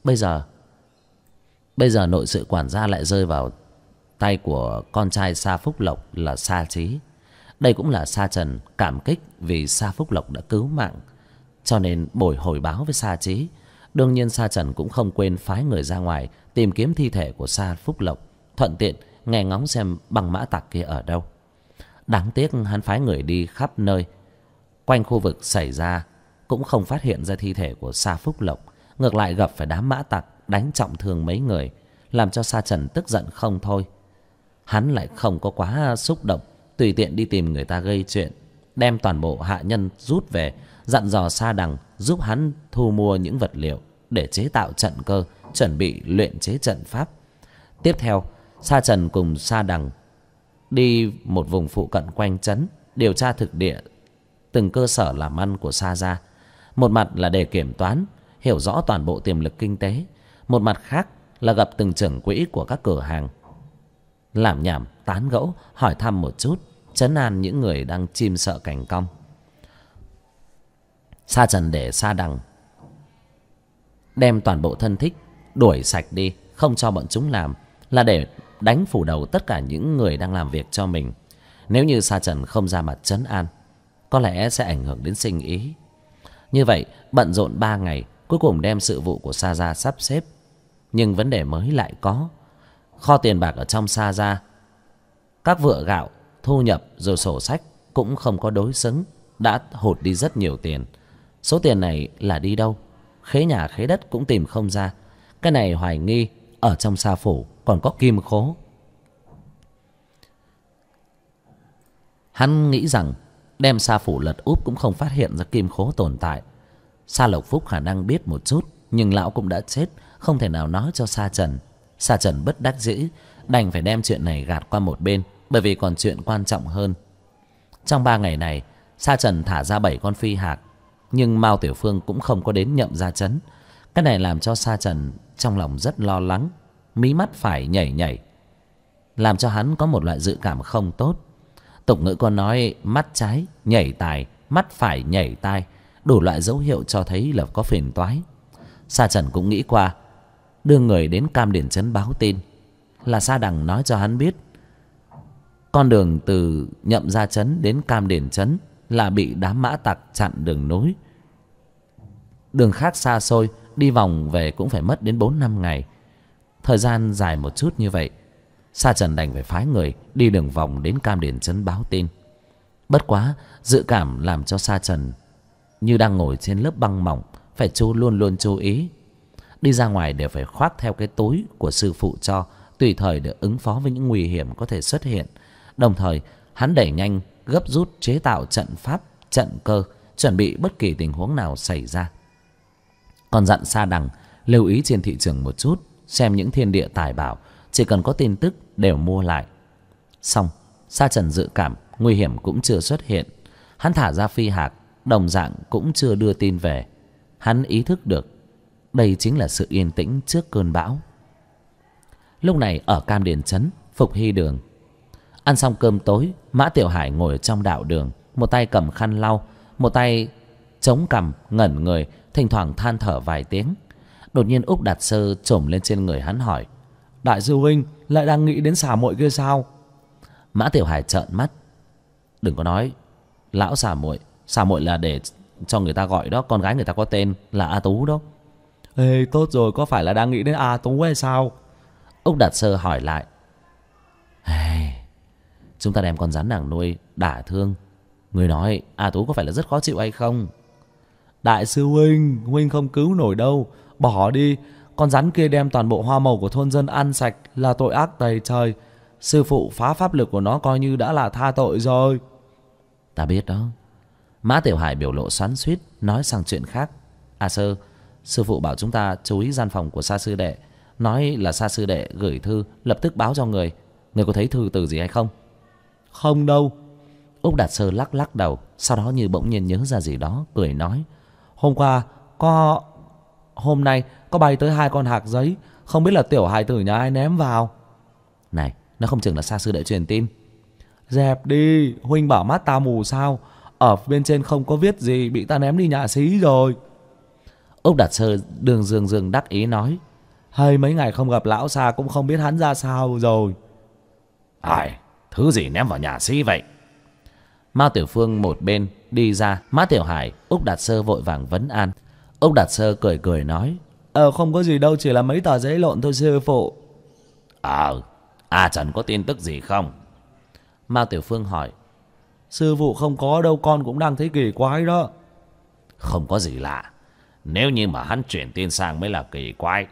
bây giờ nội sự quản gia lại rơi vào tay của con trai Sa Phúc Lộc là Sa Chí. Đây cũng là Sa Trần cảm kích vì Sa Phúc Lộc đã cứu mạng, cho nên bồi hồi báo với Sa Chí. Đương nhiên Sa Trần cũng không quên phái người ra ngoài tìm kiếm thi thể của Sa Phúc Lộc, thuận tiện nghe ngóng xem băng mã tặc kia ở đâu. Đáng tiếc hắn phái người đi khắp nơi quanh khu vực xảy ra, cũng không phát hiện ra thi thể của Sa Phúc Lộc, ngược lại gặp phải đám mã tặc đánh trọng thương mấy người, làm cho Sa Trần tức giận không thôi. Hắn lại không có quá xúc động, tùy tiện đi tìm người ta gây chuyện, đem toàn bộ hạ nhân rút về, dặn dò Sa Đằng giúp hắn thu mua những vật liệu để chế tạo trận cơ, chuẩn bị luyện chế trận pháp. Tiếp theo, Sa Trần cùng Sa Đằng đi một vùng phụ cận quanh trấn, điều tra thực địa từng cơ sở làm ăn của Sa gia. Một mặt là để kiểm toán, hiểu rõ toàn bộ tiềm lực kinh tế, một mặt khác là gặp từng trưởng quỹ của các cửa hàng, làm nhảm tán gẫu, hỏi thăm một chút, trấn an những người đang chim sợ cảnh cong. Sa Trần để Sa Đằng đem toàn bộ thân thích đuổi sạch đi, không cho bọn chúng làm là để đánh phủ đầu tất cả những người đang làm việc cho mình. Nếu như Sa Trần không ra mặt trấn an, có lẽ sẽ ảnh hưởng đến sinh ý. Như vậy bận rộn 3 ngày, cuối cùng đem sự vụ của Sa gia sắp xếp. Nhưng vấn đề mới lại có. Kho tiền bạc ở trong Sa gia, các vựa gạo, thu nhập rồi sổ sách cũng không có đối xứng, đã hụt đi rất nhiều tiền. Số tiền này là đi đâu? Khế nhà khế đất cũng tìm không ra. Cái này hoài nghi ở trong Sa phủ còn có kim khố. Hắn nghĩ rằng đem Sa phủ lật úp cũng không phát hiện ra kim khố tồn tại. Sa Lộc Phúc khả năng biết một chút, nhưng lão cũng đã chết, không thể nào nói cho Sa Trần. Sa Trần bất đắc dĩ, đành phải đem chuyện này gạt qua một bên, bởi vì còn chuyện quan trọng hơn. Trong 3 ngày này, Sa Trần thả ra 7 con phi hạc, nhưng Mao Tiểu Phương cũng không có đến nhậm ra trấn. Cái này làm cho Sa Trần trong lòng rất lo lắng, mí mắt phải nhảy nhảy, làm cho hắn có một loại dự cảm không tốt. Tục ngữ có nói mắt trái nhảy tài, mắt phải nhảy tai, đủ loại dấu hiệu cho thấy là có phiền toái. Sa Trần cũng nghĩ qua, đưa người đến Cam Điền trấn báo tin, là Sa Đằng nói cho hắn biết con đường từ nhậm gia trấn đến Cam Điền trấn là bị đám mã tặc chặn đường núi. Đường khác xa xôi, đi vòng về cũng phải mất đến 4-5 ngày. Thời gian dài một chút như vậy, Sa Trần đành phải phái người đi đường vòng đến Cam Điền trấn báo tin. Bất quá dự cảm làm cho Sa Trần như đang ngồi trên lớp băng mỏng, phải luôn luôn chú ý. Đi ra ngoài đều phải khoác theo cái túi của sư phụ cho, tùy thời để ứng phó với những nguy hiểm có thể xuất hiện. Đồng thời hắn đẩy nhanh gấp rút chế tạo trận pháp, trận cơ, chuẩn bị bất kỳ tình huống nào xảy ra. Còn dặn Sa Đằng lưu ý trên thị trường một chút, xem những thiên địa tài bảo, chỉ cần có tin tức đều mua lại. Xong, Sa Trần dự cảm nguy hiểm cũng chưa xuất hiện. Hắn thả ra phi hạc, đồng dạng cũng chưa đưa tin về. Hắn ý thức được đây chính là sự yên tĩnh trước cơn bão. Lúc này ở Cam Điền trấn Phục Hy đường, ăn xong cơm tối, Mã Tiểu Hải ngồi trong đạo đường, một tay cầm khăn lau, một tay chống cằm ngẩn người, thỉnh thoảng than thở vài tiếng. Đột nhiên Úc Đạt Sơ chồm lên trên người hắn hỏi: Đại sư huynh lại đang nghĩ đến xà muội kia sao? Mã Tiểu Hải trợn mắt: Đừng có nói lão xà muội là để cho người ta gọi đó, con gái người ta có tên là A Tú đó. Ê, tốt rồi, có phải là đang nghĩ đến A Tú hay sao? Úc Đạt Sơ hỏi lại. Chúng ta đem con rắn nàng nuôi đả thương, người nói A Tú có phải là rất khó chịu hay không? Đại sư huynh không cứu nổi đâu, bỏ đi. Con rắn kia đem toàn bộ hoa màu của thôn dân ăn sạch là tội ác tày trời. Sư phụ phá pháp lực của nó coi như đã là tha tội rồi. Ta biết đó. Mã Tiểu Hải biểu lộ xoắn xuýt, nói sang chuyện khác. Sư phụ bảo chúng ta chú ý gian phòng của Sa sư đệ, nói là Sa sư đệ gửi thư lập tức báo cho người. Người có thấy thư từ gì hay không? Không đâu. Úc Đạt Sơ lắc lắc đầu, sau đó như bỗng nhiên nhớ ra gì đó, cười nói: Hôm nay có bay tới 2 con hạc giấy, không biết là tiểu hài tử nhà ai ném vào. Này, nó không chừng là Sa sư đệ truyền tin. Dẹp đi, huynh bảo mắt ta mù sao? Ở bên trên không có viết gì, bị ta ném đi nhà xí rồi. Úc Đạt Sơ đường dương đắc ý nói: Hay mấy ngày không gặp lão Sa cũng không biết hắn ra sao rồi. Thứ gì ném vào nhà xí vậy? Mao Tiểu Phương một bên đi ra, Mã Tiểu Hải, Úc Đạt Sơ vội vàng vấn an. Úc Đạt Sơ cười nói: Không có gì đâu, chỉ là mấy tờ giấy lộn thôi sư phụ. A Trần có tin tức gì không? Mao Tiểu Phương hỏi. Sư phụ không có đâu, con cũng đang thấy kỳ quái đó. Không có gì lạ, nếu như mà hắn chuyển tin sang mới là kỳ quái.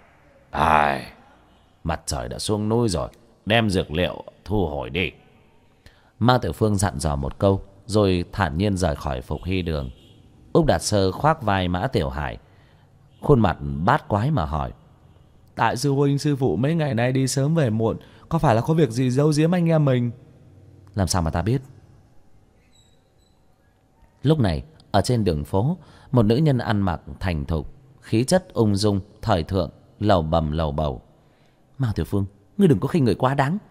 Mặt trời đã xuống núi rồi, đem dược liệu thu hồi đi. Mao Tiểu Phương dặn dò một câu, rồi thản nhiên rời khỏi Phục Hy đường. Úc Đạt Sơ khoác vai Mã Tiểu Hải, khuôn mặt bát quái mà hỏi: Đại sư huynh, sư phụ mấy ngày nay đi sớm về muộn, có phải là có việc gì giấu giếm anh em mình? Làm sao mà ta biết? Lúc này ở trên đường phố, một nữ nhân ăn mặc thành thục, khí chất ung dung thời thượng, lầu bầm lầu bầu: Mao Tiểu Phương, ngươi đừng có khinh người quá đáng.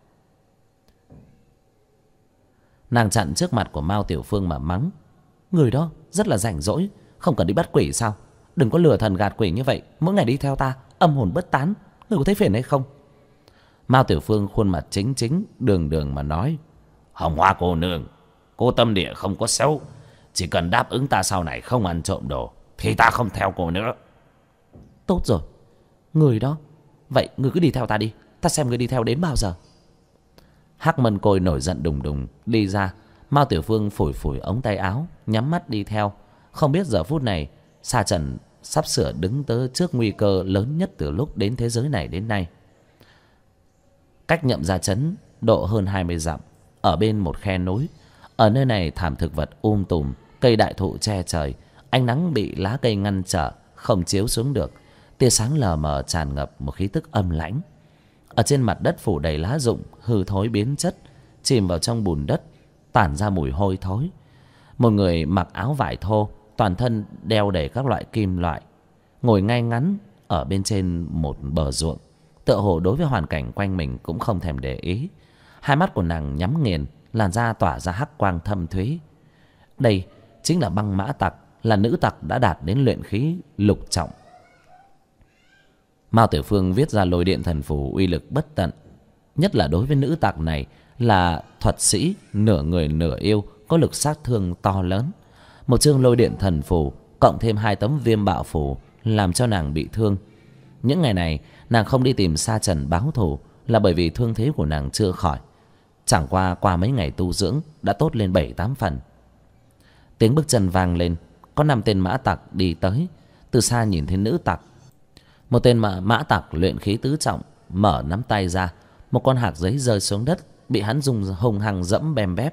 Nàng chặn trước mặt của Mao Tiểu Phương mà mắng: Người đó rất là rảnh rỗi, không cần đi bắt quỷ sao? Đừng có lừa thần gạt quỷ như vậy, mỗi ngày đi theo ta âm hồn bất tán, Người có thấy phiền hay không? Mao Tiểu Phương khuôn mặt chính chính đường đường mà nói: Hồng Hoa cô nương, cô tâm địa không có xấu, chỉ cần đáp ứng ta sau này không ăn trộm đồ thì ta không theo cô nữa. Tốt rồi, người đó, vậy người cứ đi theo ta đi, ta xem người đi theo đến bao giờ. Hắc Mân Côi nổi giận đùng đùng đi ra. Mao Tiểu Phương phủi phủi ống tay áo, nhắm mắt đi theo. Không biết giờ phút này Sa Trần sắp sửa đứng tới trước nguy cơ lớn nhất từ lúc đến thế giới này đến nay. Cách Nhậm Gia Trấn độ hơn 20 dặm, ở bên một khe núi. Ở nơi này thảm thực vật tùm, cây đại thụ che trời, ánh nắng bị lá cây ngăn trở, không chiếu xuống được. Tia sáng lờ mờ tràn ngập một khí tức âm lãnh. Ở trên mặt đất phủ đầy lá rụng hư thối biến chất, chìm vào trong bùn đất, tản ra mùi hôi thối. Một người mặc áo vải thô, toàn thân đeo đầy các loại kim loại, ngồi ngay ngắn ở bên trên một bờ ruộng, tựa hồ đối với hoàn cảnh quanh mình cũng không thèm để ý. Hai mắt của nàng nhắm nghiền, làn da tỏa ra hắc quang thâm thúy. Đây chính là Băng Mã Tặc, là nữ tặc đã đạt đến luyện khí lục trọng. Mao Tiểu Phương viết ra lôi điện thần phù uy lực bất tận, nhất là đối với nữ tặc này, là thuật sĩ nửa người nửa yêu, có lực sát thương to lớn. Một chương lôi điện thần phù cộng thêm 2 tấm viêm bạo phù làm cho nàng bị thương. Những ngày này nàng không đi tìm Sa Trần báo thù là bởi vì thương thế của nàng chưa khỏi. Chẳng qua mấy ngày tu dưỡng đã tốt lên 7-8 phần. Tiếng bước chân vang lên, có 5 tên mã tặc đi tới. Từ xa nhìn thấy nữ tặc, một tên mã tặc luyện khí tứ trọng mở nắm tay ra, một con hạc giấy rơi xuống đất, bị hắn dùng hung hăng dẫm bem bép.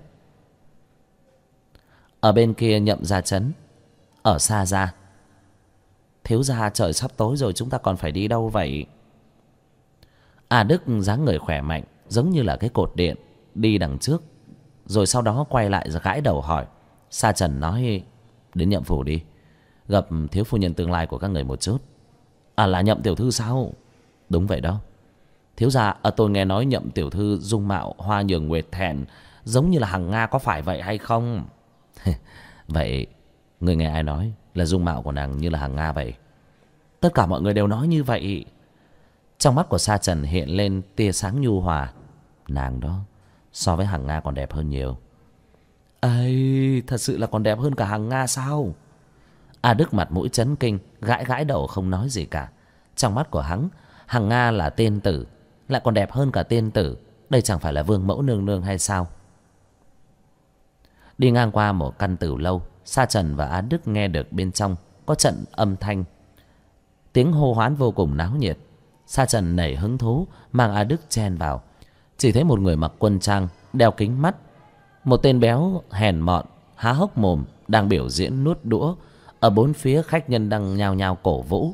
Ở bên kia Nhậm Gia Trấn, ở xa ra: Thiếu gia, trời sắp tối rồi, chúng ta còn phải đi đâu vậy? A Đức dáng người khỏe mạnh, giống như là cái cột điện, đi đằng trước, rồi sau đó quay lại gãi đầu hỏi. Sa Trần nói: Đến Nhậm phủ đi, gặp thiếu phu nhân tương lai của các người một chút. À, là Nhậm tiểu thư sao? Đúng vậy đó. Thiếu gia, tôi nghe nói Nhậm tiểu thư dung mạo hoa nhường nguyệt thẹn, giống như là Hằng Nga, có phải vậy hay không? Vậy người nghe ai nói là dung mạo của nàng như là Hằng Nga vậy? Tất cả mọi người đều nói như vậy. Trong mắt của Sa Trần hiện lên tia sáng nhu hòa. Nàng đó so với Hằng Nga còn đẹp hơn nhiều. Ây, thật sự là còn đẹp hơn cả Hằng Nga sao? A Đức mặt mũi chấn kinh, gãi gãi đầu không nói gì cả. Trong mắt của hắn, Hằng Nga là tiên tử, lại còn đẹp hơn cả tiên tử. Đây chẳng phải là vương mẫu nương nương hay sao? Đi ngang qua một căn tử lâu, Sa Trần và A Đức nghe được bên trong có trận âm thanh, tiếng hô hoán vô cùng náo nhiệt. Sa Trần nảy hứng thú, mang A Đức chen vào. Chỉ thấy một người mặc quân trang, đeo kính mắt, một tên béo hèn mọn há hốc mồm đang biểu diễn nuốt đũa. Ở bốn phía khách nhân đang nhao nhao cổ vũ.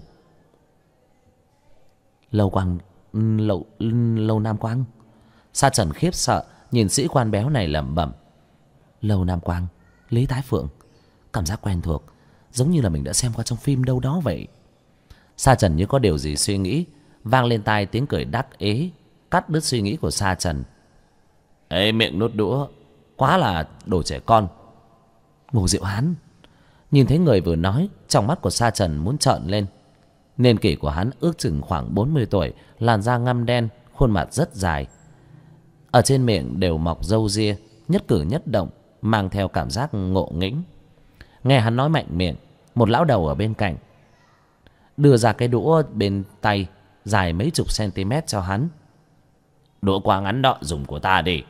Lâu Nam Quang. Sa Trần khiếp sợ nhìn sĩ quan béo này lẩm bẩm: Lâu Nam Quang, Lý Thái Phượng, cảm giác quen thuộc, giống như là mình đã xem qua trong phim đâu đó vậy. Sa Trần như có điều gì suy nghĩ, vang lên tai tiếng cười đắc ý cắt đứt suy nghĩ của Sa Trần. Ê, miệng nuốt đũa, quá là đồ trẻ con. Ngô Diệu Hán. Nhìn thấy người vừa nói, trong mắt của Sa Trần muốn trợn lên. Niên kỷ của hắn ước chừng khoảng 40 tuổi, làn da ngăm đen, khuôn mặt rất dài. Ở trên miệng đều mọc râu ria, nhất cử nhất động mang theo cảm giác ngộ nghĩnh. Nghe hắn nói mạnh miệng, một lão đầu ở bên cạnh đưa ra cái đũa bên tay dài mấy chục cm cho hắn. Đũa quá ngắn đó, dùng của ta đi.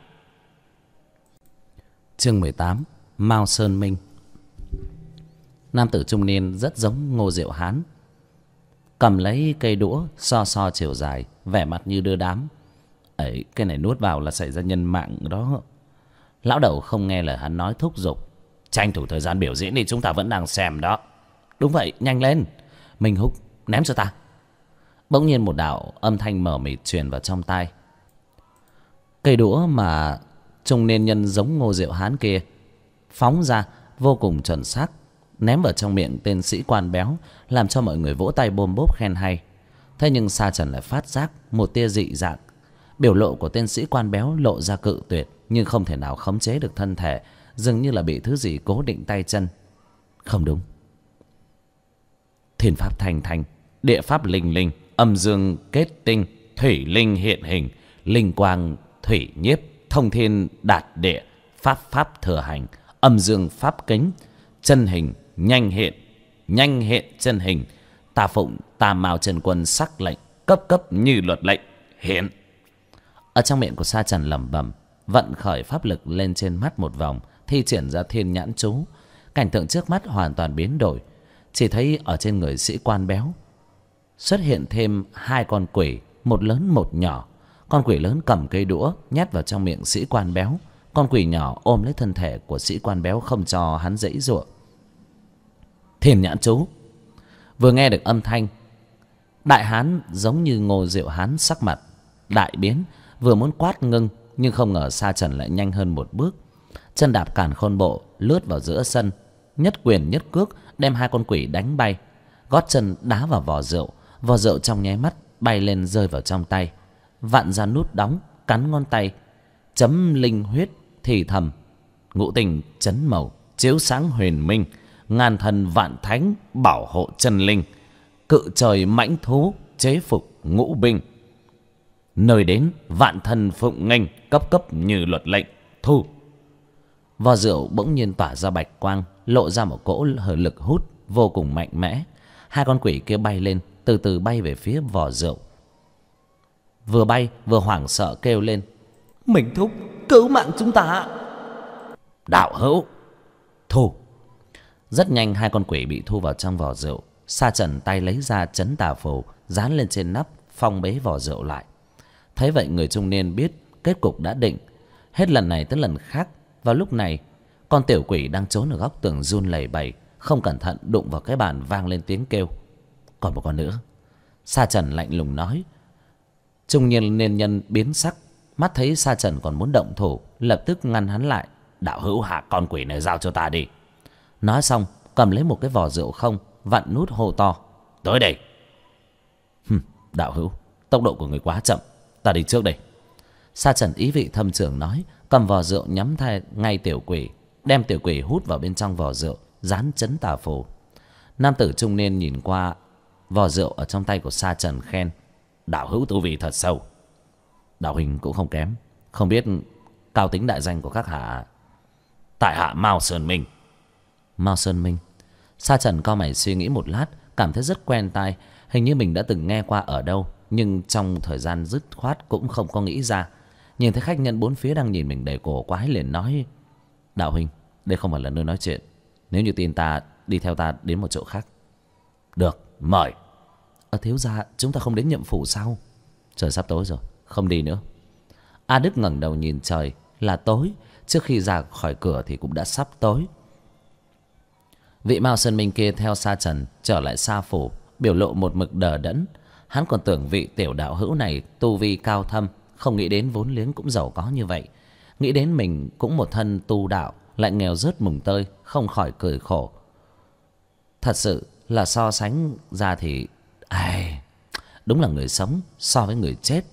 Chương 18: Mao Sơn Minh. Nam tử trung niên rất giống Ngô Diệu Hán, cầm lấy cây đũa so so chiều dài, vẻ mặt như đưa đám. Ấy, cái này nuốt vào là xảy ra nhân mạng đó. Lão đầu không nghe lời hắn nói, thúc giục: Tranh thủ thời gian biểu diễn đi, chúng ta vẫn đang xem đó. Đúng vậy, nhanh lên. Minh Húc, ném cho ta. Bỗng nhiên một đạo âm thanh mờ mịt truyền vào trong tai. Cây đũa mà trung niên nhân giống Ngô Diệu Hán kia phóng ra vô cùng chuẩn xác, ném vào trong miệng tên sĩ quan béo, làm cho mọi người vỗ tay bôm bốp khen hay. Thế nhưng Sa Trần lại phát giác một tia dị dạng. Biểu lộ của tên sĩ quan béo lộ ra cự tuyệt, nhưng không thể nào khống chế được thân thể, dường như là bị thứ gì cố định tay chân. Không đúng. Thiên pháp thành thành, địa pháp linh linh, âm dương kết tinh, thủy linh hiện hình, linh quang thủy nhiếp, thông thiên đạt địa, pháp pháp thừa hành, âm dương pháp kính, chân hình nhanh hiện chân hình. Ta phụng Tam Mao Chân Quân sắc lệnh, cấp cấp như luật lệnh hiện. Ở trong miệng của Sa Trần lẩm bẩm, vận khởi pháp lực lên trên mắt một vòng, thi triển ra thiên nhãn chú. Cảnh tượng trước mắt hoàn toàn biến đổi. Chỉ thấy ở trên người sĩ quan béo xuất hiện thêm hai con quỷ, một lớn một nhỏ. Con quỷ lớn cầm cây đũa nhét vào trong miệng sĩ quan béo, con quỷ nhỏ ôm lấy thân thể của sĩ quan béo không cho hắn giãy giụa. Thiên nhãn chú. Vừa nghe được âm thanh, đại hán giống như Ngô Diệu Hán sắc mặt đại biến, vừa muốn quát ngưng, nhưng không ngờ Sa Trần lại nhanh hơn một bước. Chân đạp càn khôn bộ lướt vào giữa sân, nhất quyền nhất cước đem hai con quỷ đánh bay. Gót chân đá vào vò rượu trong nháy mắt bay lên rơi vào trong tay. Vặn ra nút đóng, cắn ngón tay, chấm linh huyết, thì thầm: ngũ tinh chấn màu, chiếu sáng huyền minh, ngàn thần vạn thánh bảo hộ chân linh, cự trời mãnh thú chế phục ngũ binh, nơi đến vạn thần phụng nghênh, cấp cấp như luật lệnh thu. Vò rượu bỗng nhiên tỏa ra bạch quang, lộ ra một cỗ lực hút vô cùng mạnh mẽ. Hai con quỷ kia bay lên, từ từ bay về phía vò rượu. Vừa bay vừa hoảng sợ kêu lên: Mình thúc, cứu mạng chúng ta! Đạo hữu, thu! Rất nhanh hai con quỷ bị thu vào trong vò rượu. Sa Trần tay lấy ra chấn tà phù dán lên trên nắp, phong bế vò rượu lại. Thấy vậy người trung niên biết kết cục đã định. Hết lần này tới lần khác, vào lúc này con tiểu quỷ đang trốn ở góc tường run lẩy bẩy, không cẩn thận đụng vào cái bàn, vang lên tiếng kêu: Còn một con nữa! Sa Trần lạnh lùng nói. Trung niên nên nhân biến sắc, mắt thấy Sa Trần còn muốn động thủ, lập tức ngăn hắn lại. Đạo hữu, hạ con quỷ này giao cho ta đi. Nói xong cầm lấy một cái vò rượu không, vặn nút hô to: Tới đây! Đạo hữu, tốc độ của người quá chậm, ta đi trước đây. Sa Trần ý vị thâm trường nói, cầm vò rượu nhắm ngay tiểu quỷ, đem tiểu quỷ hút vào bên trong vò rượu, dán chấn tà phù. Nam tử trung niên nhìn qua vò rượu ở trong tay của Sa Trần khen: Đạo hữu tu vi thật sâu. Đạo huynh cũng không kém, không biết cao tính đại danh của các hạ? Tại hạ Mao Sơn Minh. Mao Sơn Minh. Sa Trần cau mày suy nghĩ một lát, cảm thấy rất quen tai, hình như mình đã từng nghe qua ở đâu, nhưng trong thời gian dứt khoát cũng không có nghĩ ra. Nhìn thấy khách nhân bốn phía đang nhìn mình đầy cổ quái, liền nói: Đạo huynh, đây không phải là nơi nói chuyện, nếu như tin ta, đi theo ta đến một chỗ khác. Được, mời. Thiếu gia, chúng ta không đến Nhậm Phủ sao? Trời sắp tối rồi, không đi nữa. A Đức ngẩng đầu nhìn trời, là tối. Trước khi ra khỏi cửa thì cũng đã sắp tối. Vị Mao Sơn Minh kia theo Sa Trần trở lại Sa Phủ, biểu lộ một mực đờ đẫn. Hắn còn tưởng vị tiểu đạo hữu này tu vi cao thâm, không nghĩ đến vốn liếng cũng giàu có như vậy. Nghĩ đến mình cũng một thân tu đạo, lại nghèo rớt mùng tơi, không khỏi cười khổ. Thật sự là so sánh ra thì đúng là người sống so với người chết.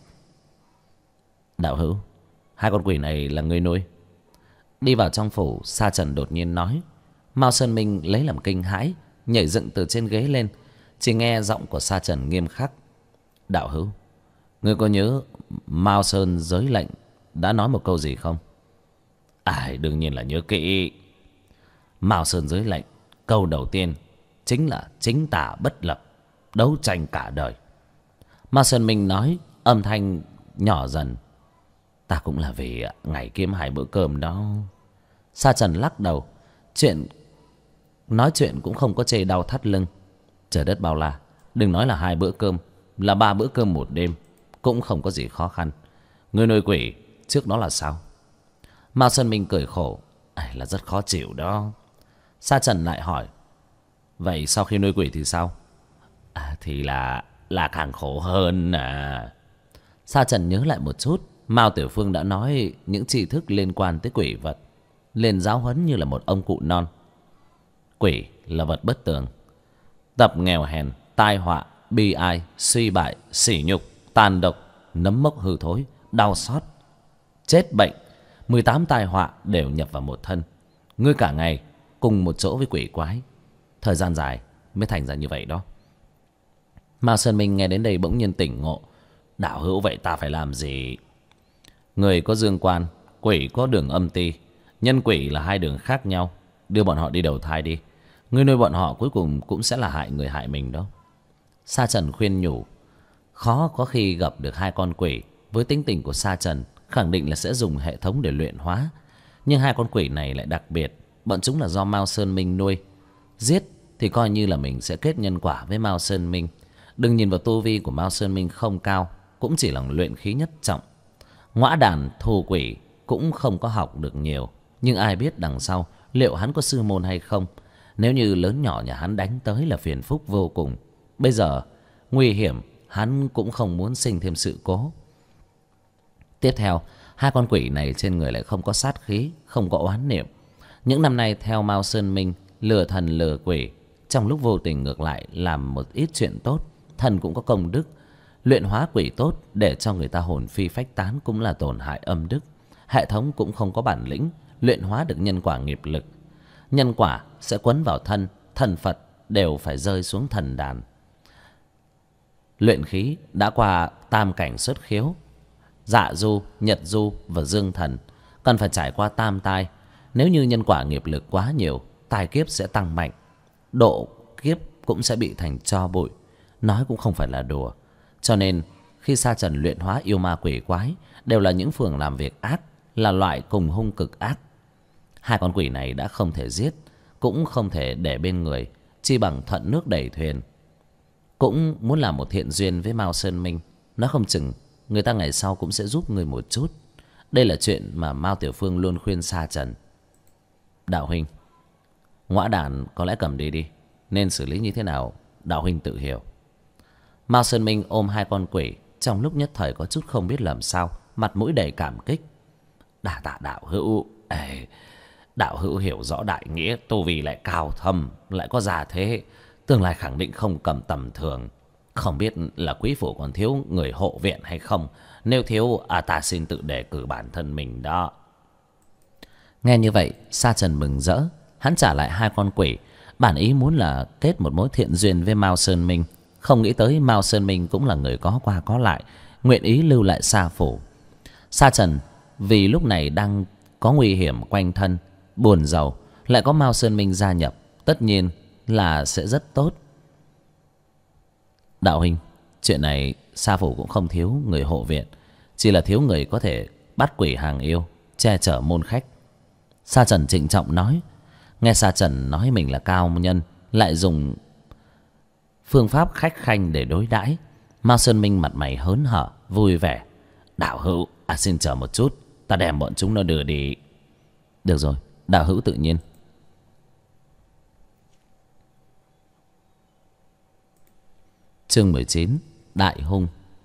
Đạo hữu, hai con quỷ này là người nuôi? Đi vào trong phủ, Sa Trần đột nhiên nói. Mao Sơn Minh lấy làm kinh hãi, nhảy dựng từ trên ghế lên. Chỉ nghe giọng của Sa Trần nghiêm khắc: Đạo hữu, ngươi có nhớ Mao Sơn giới lệnh đã nói một câu gì không? Đương nhiên là nhớ kỹ. Mao Sơn giới lệnh câu đầu tiên chính là chính tà bất lập, đấu tranh cả đời. Mao Sơn Minh nói, âm thanh nhỏ dần: Ta cũng là vì ngày kiếm hai bữa cơm đó. Sa Trần lắc đầu. Nói chuyện cũng không có chê đau thắt lưng. Trời đất bao la, đừng nói là 2 bữa cơm, là 3 bữa cơm một đêm cũng không có gì khó khăn. Người nuôi quỷ trước đó là sao? Mao Sơn Minh cười khổ: Là rất khó chịu đó. Sa Trần lại hỏi: Vậy sau khi nuôi quỷ thì sao? Thì là càng khổ hơn à. Sa Trần nhớ lại một chút, Mao Tiểu Phương đã nói những tri thức liên quan tới quỷ vật, liền giáo huấn như là một ông cụ non. Quỷ là vật bất tường, tập nghèo hèn, tai họa, bi ai, suy bại, sỉ nhục, tàn độc, nấm mốc hư thối, đau xót, chết bệnh, 18 tai họa đều nhập vào một thân. Ngươi cả ngày cùng một chỗ với quỷ quái, thời gian dài mới thành ra như vậy đó. Mao Sơn Minh nghe đến đây bỗng nhiên tỉnh ngộ. Đạo hữu, vậy ta phải làm gì? Người có dương quan, quỷ có đường âm ti. Nhân quỷ là hai đường khác nhau. Đưa bọn họ đi đầu thai đi. Ngươi nuôi bọn họ cuối cùng cũng sẽ là hại người hại mình đó. Sa Trần khuyên nhủ. Khó có khi gặp được hai con quỷ. Với tính tình của Sa Trần, khẳng định là sẽ dùng hệ thống để luyện hóa. Nhưng hai con quỷ này lại đặc biệt. Bọn chúng là do Mao Sơn Minh nuôi. Giết thì coi như là mình sẽ kết nhân quả với Mao Sơn Minh. Đừng nhìn vào tu vi của Mao Sơn Minh không cao, cũng chỉ là luyện khí nhất trọng. Ngõa đàn thù quỷ cũng không có học được nhiều. Nhưng ai biết đằng sau liệu hắn có sư môn hay không. Nếu như lớn nhỏ nhà hắn đánh tới là phiền phúc vô cùng. Bây giờ nguy hiểm, hắn cũng không muốn sinh thêm sự cố. Tiếp theo, hai con quỷ này trên người lại không có sát khí, không có oán niệm. Những năm nay theo Mao Sơn Minh lừa thần lừa quỷ, trong lúc vô tình ngược lại làm một ít chuyện tốt. Thần cũng có công đức. Luyện hóa quỷ tốt để cho người ta hồn phi phách tán cũng là tổn hại âm đức. Hệ thống cũng không có bản lĩnh luyện hóa được nhân quả nghiệp lực. Nhân quả sẽ quấn vào thân, thần Phật đều phải rơi xuống thần đàn. Luyện khí đã qua tam cảnh xuất khiếu, dạ du, nhật du và dương thần, cần phải trải qua tam tai. Nếu như nhân quả nghiệp lực quá nhiều, tài kiếp sẽ tăng mạnh, độ kiếp cũng sẽ bị thành tro bụi. Nói cũng không phải là đùa. Cho nên khi Sa Trần luyện hóa yêu ma quỷ quái đều là những phường làm việc ác, là loại cùng hung cực ác. Hai con quỷ này đã không thể giết, cũng không thể để bên người, chi bằng thuận nước đẩy thuyền. Cũng muốn làm một thiện duyên với Mao Sơn Minh. Nó không chừng người ta ngày sau cũng sẽ giúp người một chút. Đây là chuyện mà Mao Tiểu Phương luôn khuyên Sa Trần. Đạo huynh, ngõa đàn có lẽ cầm đi đi, nên xử lý như thế nào đạo huynh tự hiểu. Mao Sơn Minh ôm hai con quỷ, trong lúc nhất thời có chút không biết làm sao, mặt mũi đầy cảm kích. Đa tạ đạo hữu. Đạo hữu hiểu rõ đại nghĩa, tu vi lại cao thâm, lại có gia thế, tương lai khẳng định không cầm tầm thường. Không biết là quý phủ còn thiếu người hộ viện hay không? Nếu thiếu, ta xin tự đề cử bản thân mình đó. Nghe như vậy, Sa Trần mừng rỡ. Hắn trả lại hai con quỷ, bản ý muốn là kết một mối thiện duyên với Mao Sơn Minh. Không nghĩ tới Mao Sơn Minh cũng là người có qua có lại, nguyện ý lưu lại Sa phủ. Sa Trần vì lúc này đang có nguy hiểm quanh thân, buồn rầu, lại có Mao Sơn Minh gia nhập, tất nhiên là sẽ rất tốt. Đạo huynh, chuyện này Sa phủ cũng không thiếu người hộ viện, chỉ là thiếu người có thể bắt quỷ hàng yêu, che chở môn khách. Sa Trần trịnh trọng nói. Nghe Sa Trần nói mình là cao nhân, lại dùng phương pháp khách khanh để đối đãi, Mao Sơn Minh mặt mày hớn hở, vui vẻ. Đạo hữu, xin chờ một chút, ta đem bọn chúng nó đưa đi. Được rồi, đạo hữu tự nhiên. Chương 19, Đại hung.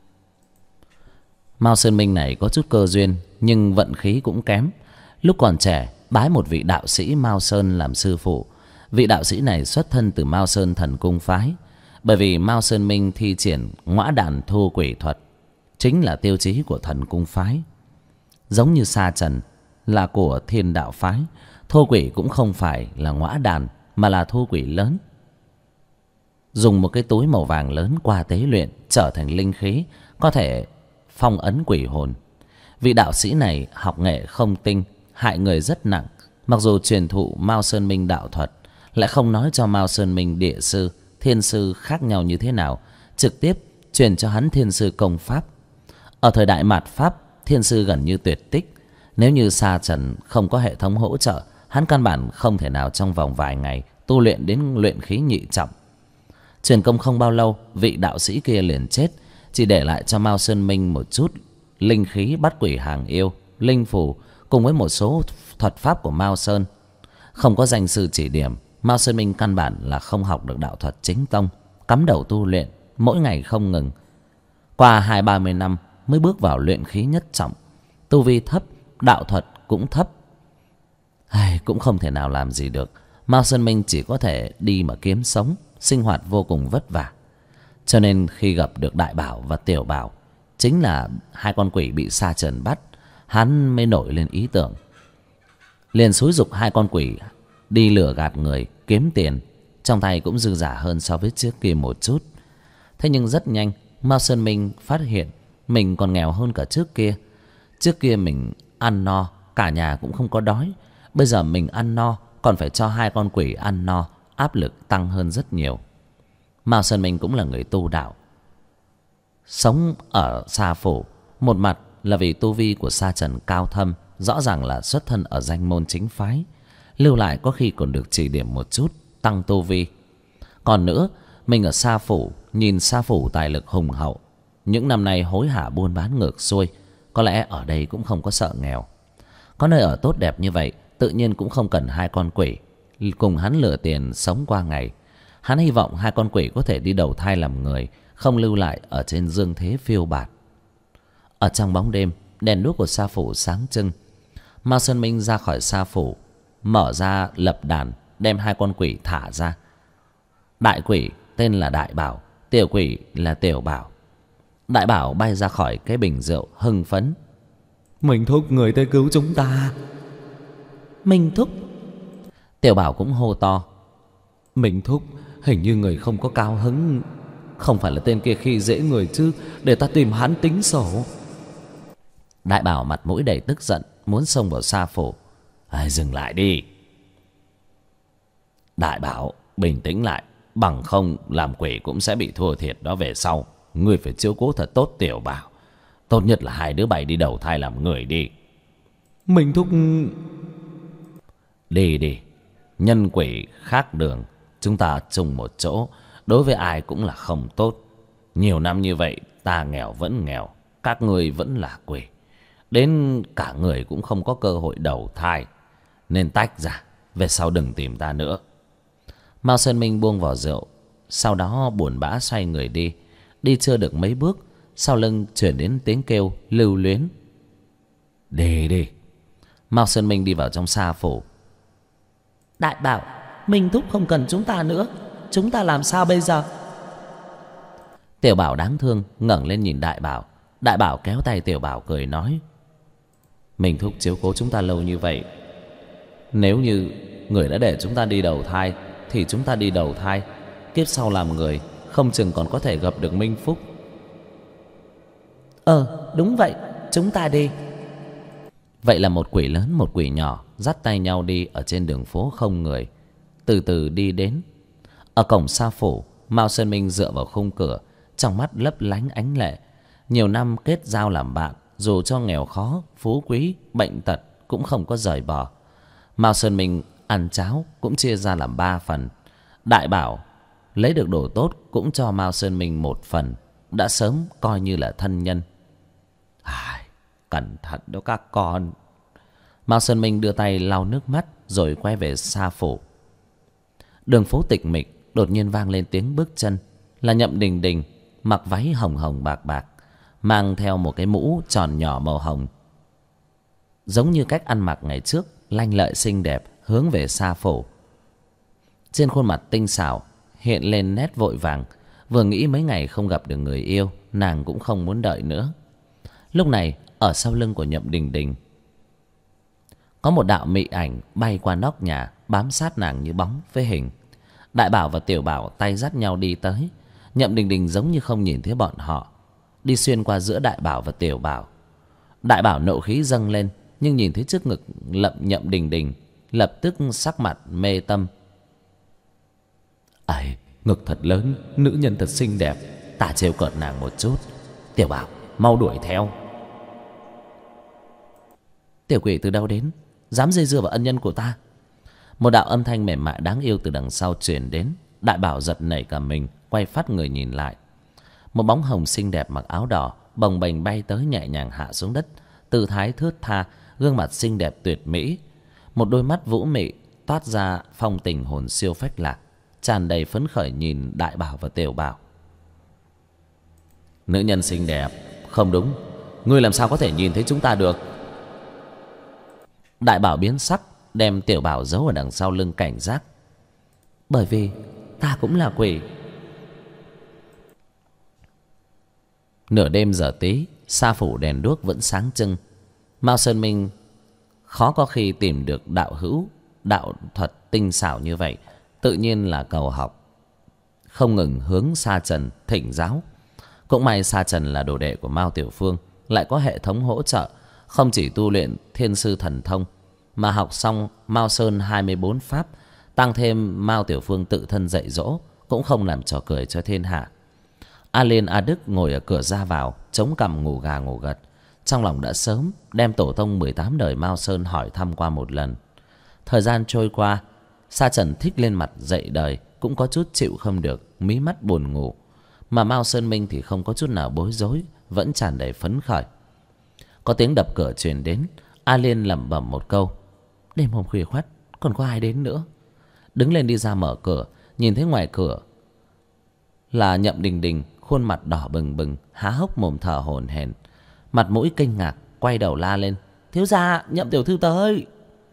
Mao Sơn Minh này có chút cơ duyên, nhưng vận khí cũng kém. Lúc còn trẻ, bái một vị đạo sĩ Mao Sơn làm sư phụ. Vị đạo sĩ này xuất thân từ Mao Sơn Thần Cung phái. Bởi vì Mao Sơn Minh thi triển ngõa đàn thu quỷ thuật, chính là tiêu chí của Thần Cung phái. Giống như Sa Trần là của Thiên Đạo phái, thu quỷ cũng không phải là ngõa đàn, mà là thu quỷ lớn. Dùng một cái túi màu vàng lớn qua tế luyện trở thành linh khí, có thể phong ấn quỷ hồn. Vị đạo sĩ này học nghệ không tinh, hại người rất nặng. Mặc dù truyền thụ Mao Sơn Minh đạo thuật, lại không nói cho Mao Sơn Minh địa sư, thiên sư khác nhau như thế nào, trực tiếp truyền cho hắn thiên sư công pháp. Ở thời đại mạt Pháp, thiên sư gần như tuyệt tích. Nếu như Sa Trần không có hệ thống hỗ trợ, hắn căn bản không thể nào trong vòng vài ngày tu luyện đến luyện khí nhị trọng. Truyền công không bao lâu, vị đạo sĩ kia liền chết, chỉ để lại cho Mao Sơn Minh một chút linh khí bắt quỷ hàng yêu, linh phù cùng với một số thuật pháp của Mao Sơn. Không có danh sư chỉ điểm, Mao Sơn Minh căn bản là không học được đạo thuật chính tông, cắm đầu tu luyện, mỗi ngày không ngừng. Qua 20-30 năm mới bước vào luyện khí nhất trọng. Tu vi thấp, đạo thuật cũng thấp. Cũng không thể nào làm gì được. Mao Sơn Minh chỉ có thể đi mà kiếm sống, sinh hoạt vô cùng vất vả. Cho nên khi gặp được Đại Bảo và Tiểu Bảo, chính là hai con quỷ bị Sa Trần bắt, hắn mới nổi lên ý tưởng, liền xúi giục hai con quỷ đi lừa gạt người kiếm tiền, trong tay cũng dư giả hơn so với trước kia một chút. Thế nhưng rất nhanh Mao Sơn Minh phát hiện mình còn nghèo hơn cả trước kia. Trước kia mình ăn no, cả nhà cũng không có đói. Bây giờ mình ăn no, còn phải cho 2 con quỷ ăn no, áp lực tăng hơn rất nhiều. Mao Sơn Minh cũng là người tu đạo, sống ở Sa Phủ. Một mặt là vì tu vi của Sa Trần cao thâm, rõ ràng là xuất thân ở danh môn chính phái, lưu lại có khi còn được chỉ điểm một chút, tăng tu vi. Còn nữa, mình ở Sa Phủ, nhìn Sa Phủ tài lực hùng hậu, những năm nay hối hả buôn bán ngược xuôi, có lẽ ở đây cũng không có sợ nghèo. Có nơi ở tốt đẹp như vậy, tự nhiên cũng không cần 2 con quỷ cùng hắn lừa tiền sống qua ngày. Hắn hy vọng 2 con quỷ có thể đi đầu thai làm người, không lưu lại ở trên dương thế phiêu bạt. Ở trong bóng đêm, đèn đuốc của Sa Phủ sáng trưng. Mao Sơn Minh ra khỏi Sa Phủ, mở ra lập đàn, đem 2 con quỷ thả ra. Đại quỷ tên là Đại Bảo, tiểu quỷ là Tiểu Bảo. Đại Bảo bay ra khỏi cái bình rượu hưng phấn. Minh thúc, người tới cứu chúng ta. Minh thúc. Tiểu Bảo cũng hô to. Minh thúc, hình như người không có cao hứng. Không phải là tên kia khi dễ người chứ, để ta tìm hắn tính sổ. Đại Bảo mặt mũi đầy tức giận, muốn xông vào Sa Phủ. Dừng lại đi. Đại Bảo, bình tĩnh lại, bằng không làm quỷ cũng sẽ bị thua thiệt đó về sau. Ngươi phải chiếu cố thật tốt Tiểu Bảo. Tốt nhất là 2 đứa bay đi đầu thai làm người đi. Minh thúc. Đi đi, nhân quỷ khác đường, chúng ta chung một chỗ, đối với ai cũng là không tốt. Nhiều năm như vậy, ta nghèo vẫn nghèo, các ngươi vẫn là quỷ, đến cả người cũng không có cơ hội đầu thai, nên tách ra, về sau đừng tìm ta nữa. Mao Sơn Minh buông vỏ rượu, sau đó buồn bã xoay người đi. Đi chưa được mấy bước, sau lưng chuyển đến tiếng kêu lưu luyến. Đi đi. Mao Sơn Minh đi vào trong Sa Phủ. Đại Bảo, Minh thúc không cần chúng ta nữa, chúng ta làm sao bây giờ? Tiểu Bảo đáng thương ngẩng lên nhìn Đại Bảo. Đại Bảo kéo tay Tiểu Bảo cười nói. Minh thúc chiếu cố chúng ta lâu như vậy, nếu như người đã để chúng ta đi đầu thai thì chúng ta đi đầu thai, kiếp sau làm người không chừng còn có thể gặp được Minh phúc. Đúng vậy, chúng ta đi. Vậy là một quỷ lớn một quỷ nhỏ dắt tay nhau đi ở trên đường phố không người, từ từ đi đến. Ở cổng Sa Phủ, Mao Sơn Minh dựa vào khung cửa, trong mắt lấp lánh ánh lệ. Nhiều năm kết giao làm bạn, dù cho nghèo khó, phú quý, bệnh tật cũng không có rời bỏ. Mao Sơn Minh ăn cháo cũng chia ra làm 3 phần. Đại Bảo lấy được đồ tốt cũng cho Mao Sơn Minh 1 phần, đã sớm coi như là thân nhân. Cẩn thận đó các con. Mao Sơn Minh đưa tay lau nước mắt rồi quay về Sa Phủ. Đường phố tịch mịch, đột nhiên vang lên tiếng bước chân. Là Nhậm Đình Đình, mặc váy hồng hồng bạc bạc, mang theo một cái mũ tròn nhỏ màu hồng, giống như cách ăn mặc ngày trước, lanh lợi xinh đẹp, hướng về Sa Phủ. Trên khuôn mặt tinh xảo hiện lên nét vội vàng. Vừa nghĩ mấy ngày không gặp được người yêu, nàng cũng không muốn đợi nữa. Lúc này ở sau lưng của Nhậm Đình Đình có một đạo mị ảnh bay qua nóc nhà, bám sát nàng như bóng với hình. Đại Bảo và Tiểu Bảo tay dắt nhau đi tới. Nhậm Đình Đình giống như không nhìn thấy bọn họ, đi xuyên qua giữa Đại Bảo và Tiểu Bảo. Đại Bảo nộ khí dâng lên, nhưng nhìn thấy trước ngực lậm Nhậm Đình Đình, lập tức sắc mặt mê tâm. Ngực thật lớn, nữ nhân thật xinh đẹp, ta trêu cợt nàng một chút. Tiểu Bảo, mau đuổi theo. Tiểu quỷ từ đâu đến, dám dây dưa vào ân nhân của ta? Một đạo âm thanh mềm mại đáng yêu từ đằng sau truyền đến. Đại Bảo giật nảy cả mình, quay phát người nhìn lại. Một bóng hồng xinh đẹp mặc áo đỏ bồng bềnh bay tới, nhẹ nhàng hạ xuống đất, tư thái thướt tha, gương mặt xinh đẹp tuyệt mỹ, một đôi mắt vũ mị toát ra phong tình hồn siêu phách lạc, tràn đầy phấn khởi nhìn Đại Bảo và Tiểu Bảo. Nữ nhân xinh đẹp, không đúng, ngươi làm sao có thể nhìn thấy chúng ta được? Đại Bảo biến sắc, đem Tiểu Bảo giấu ở đằng sau lưng cảnh giác. Bởi vì ta cũng là quỷ. Nửa đêm giờ tí, Sa Phủ đèn đuốc vẫn sáng trưng. Mao Sơn Minh khó có khi tìm được đạo hữu đạo thuật tinh xảo như vậy, tự nhiên là cầu học. không ngừng hướng Sa Trần thỉnh giáo. Cũng may Sa Trần là đồ đệ của Mao Tiểu Phương, lại có hệ thống hỗ trợ, không chỉ tu luyện thiên sư thần thông, mà học xong Mao Sơn 24 pháp, tăng thêm Mao Tiểu Phương tự thân dạy dỗ, cũng không làm trò cười cho thiên hạ. A Liên A Đức ngồi ở cửa ra vào, chống cằm ngủ gà ngủ gật. Trong lòng đã sớm đem tổ tông 18 đời Mao Sơn hỏi thăm qua một lần. Thời gian trôi qua, Sa Trần thích lên mặt dậy đời, cũng có chút chịu không được, mí mắt buồn ngủ. Mà Mao Sơn Minh thì không có chút nào bối rối, vẫn tràn đầy phấn khởi. Có tiếng đập cửa truyền đến. A Liên lẩm bẩm một câu: đêm hôm khuya khoắt còn có ai đến nữa. Đứng lên đi ra mở cửa, nhìn thấy ngoài cửa là Nhậm Đình Đình, khuôn mặt đỏ bừng bừng, há hốc mồm thở hổn hển, mặt mũi kinh ngạc, quay đầu la lên: thiếu gia, Nhậm tiểu thư tới.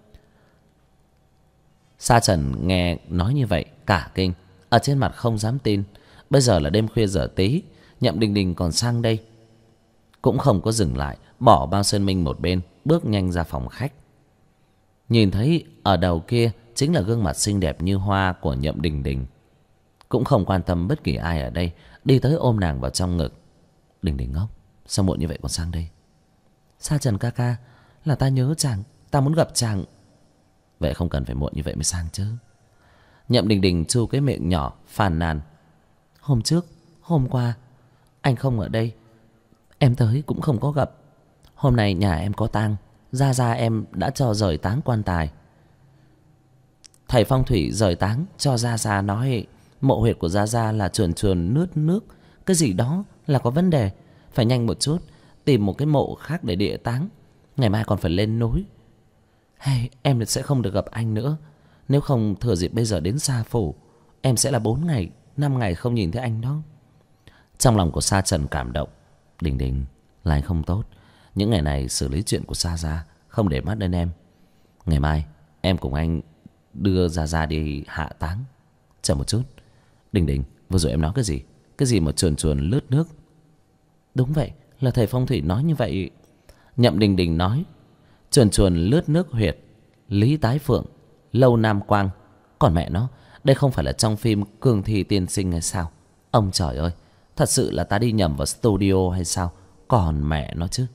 Sa Trần nghe nói như vậy cả kinh, ở trên mặt không dám tin. Bây giờ là đêm khuya giờ tí, Nhậm Đình Đình còn sang đây. Cũng không có dừng lại, bỏ Mao Sơn Minh một bên, bước nhanh ra phòng khách. Nhìn thấy ở đầu kia chính là gương mặt xinh đẹp như hoa của Nhậm Đình Đình. Cũng không quan tâm bất kỳ ai ở đây, đi tới ôm nàng vào trong ngực. Đình Đình ngốc, sao muộn như vậy còn sang đây? Sa Trần ca ca, là ta nhớ chàng, ta muốn gặp chàng. Vậy không cần phải muộn như vậy mới sang chứ. Nhậm Đình Đình chu cái miệng nhỏ phàn nàn: hôm trước, hôm qua anh không ở đây, em tới cũng không có gặp. Hôm nay nhà em có tang, gia gia em đã cho rời táng quan tài. Thầy phong thủy rời táng cho gia gia nói mộ huyệt của gia gia là chuồn chuồn nước nước, cái gì đó là có vấn đề, phải nhanh một chút tìm một cái mộ khác để địa táng, ngày mai còn phải lên núi. Hay em sẽ không được gặp anh nữa, nếu không thừa dịp bây giờ đến Sa Phủ, em sẽ là 4 ngày 5 ngày không nhìn thấy anh đó. Trong lòng của Sa Trần cảm động. Đình Đình, là anh không tốt, những ngày này xử lý chuyện của Sa gia, không để mắt đến em. Ngày mai em cùng anh đưa Gia Gia đi hạ táng. Chờ một chút, Đình Đình, vừa rồi em nói cái gì? Cái gì mà chuồn chuồn lướt nước? Đúng vậy, là thầy phong thủy nói như vậy. Nhậm Đình Đình nói: chuồn chuồn lướt nước huyệt Lý Tái Phượng, Lâu Nam Quang. Còn mẹ nó, đây không phải là trong phim Cương Thi Tiên Sinh hay sao? Ông trời ơi, thật sự là ta đi nhầm vào studio hay sao? Còn mẹ nó chứ.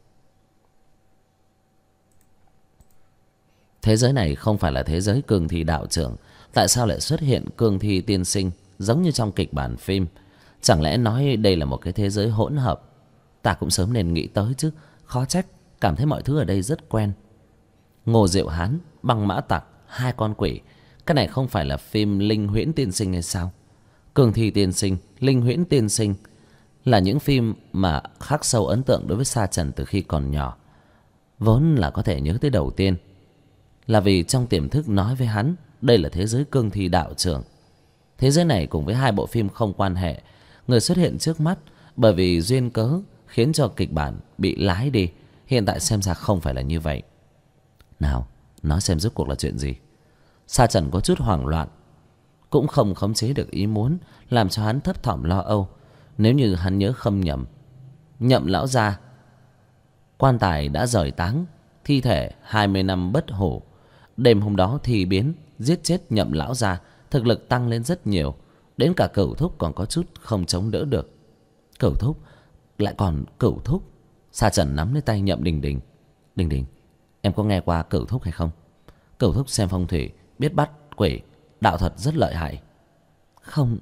Thế giới này không phải là thế giới Cương Thi đạo trưởng, tại sao lại xuất hiện Cương Thi Tiên Sinh giống như trong kịch bản phim? Chẳng lẽ nói đây là một cái thế giới hỗn hợp? Ta cũng sớm nên nghĩ tới chứ, khó trách cảm thấy mọi thứ ở đây rất quen. Ngô Diệu Hán, Băng Mã Tặc, hai con quỷ, cái này không phải là phim Linh Huyễn Tiên Sinh hay sao? Cương Thi Tiên Sinh, Linh Huyễn Tiên Sinh là những phim mà khắc sâu ấn tượng đối với Sa Trần từ khi còn nhỏ. Vốn là có thể nhớ tới đầu tiên là vì trong tiềm thức nói với hắn đây là thế giới Cương Thi đạo trưởng. Thế giới này cùng với hai bộ phim không quan hệ, người xuất hiện trước mắt bởi vì duyên cớ khiến cho kịch bản bị lái đi. Hiện tại xem ra không phải là như vậy. Nào, nói xem rốt cuộc là chuyện gì? Sa Trần có chút hoảng loạn, cũng không khống chế được ý muốn, làm cho hắn thấp thỏm lo âu. Nếu như hắn nhớ không nhầm, Nhậm lão gia quan tài đã rời táng, thi thể 20 năm bất hủ. Đêm hôm đó thì biến, giết chết Nhậm lão gia, thực lực tăng lên rất nhiều, đến cả Cửu Thúc còn có chút không chống đỡ được. Cửu Thúc, lại còn Cửu Thúc. Sa Trần nắm lấy tay Nhậm Đình Đình. Đình Đình, em có nghe qua Cửu Thúc hay không? Cửu Thúc xem phong thủy, biết bắt quỷ, đạo thuật rất lợi hại. Không.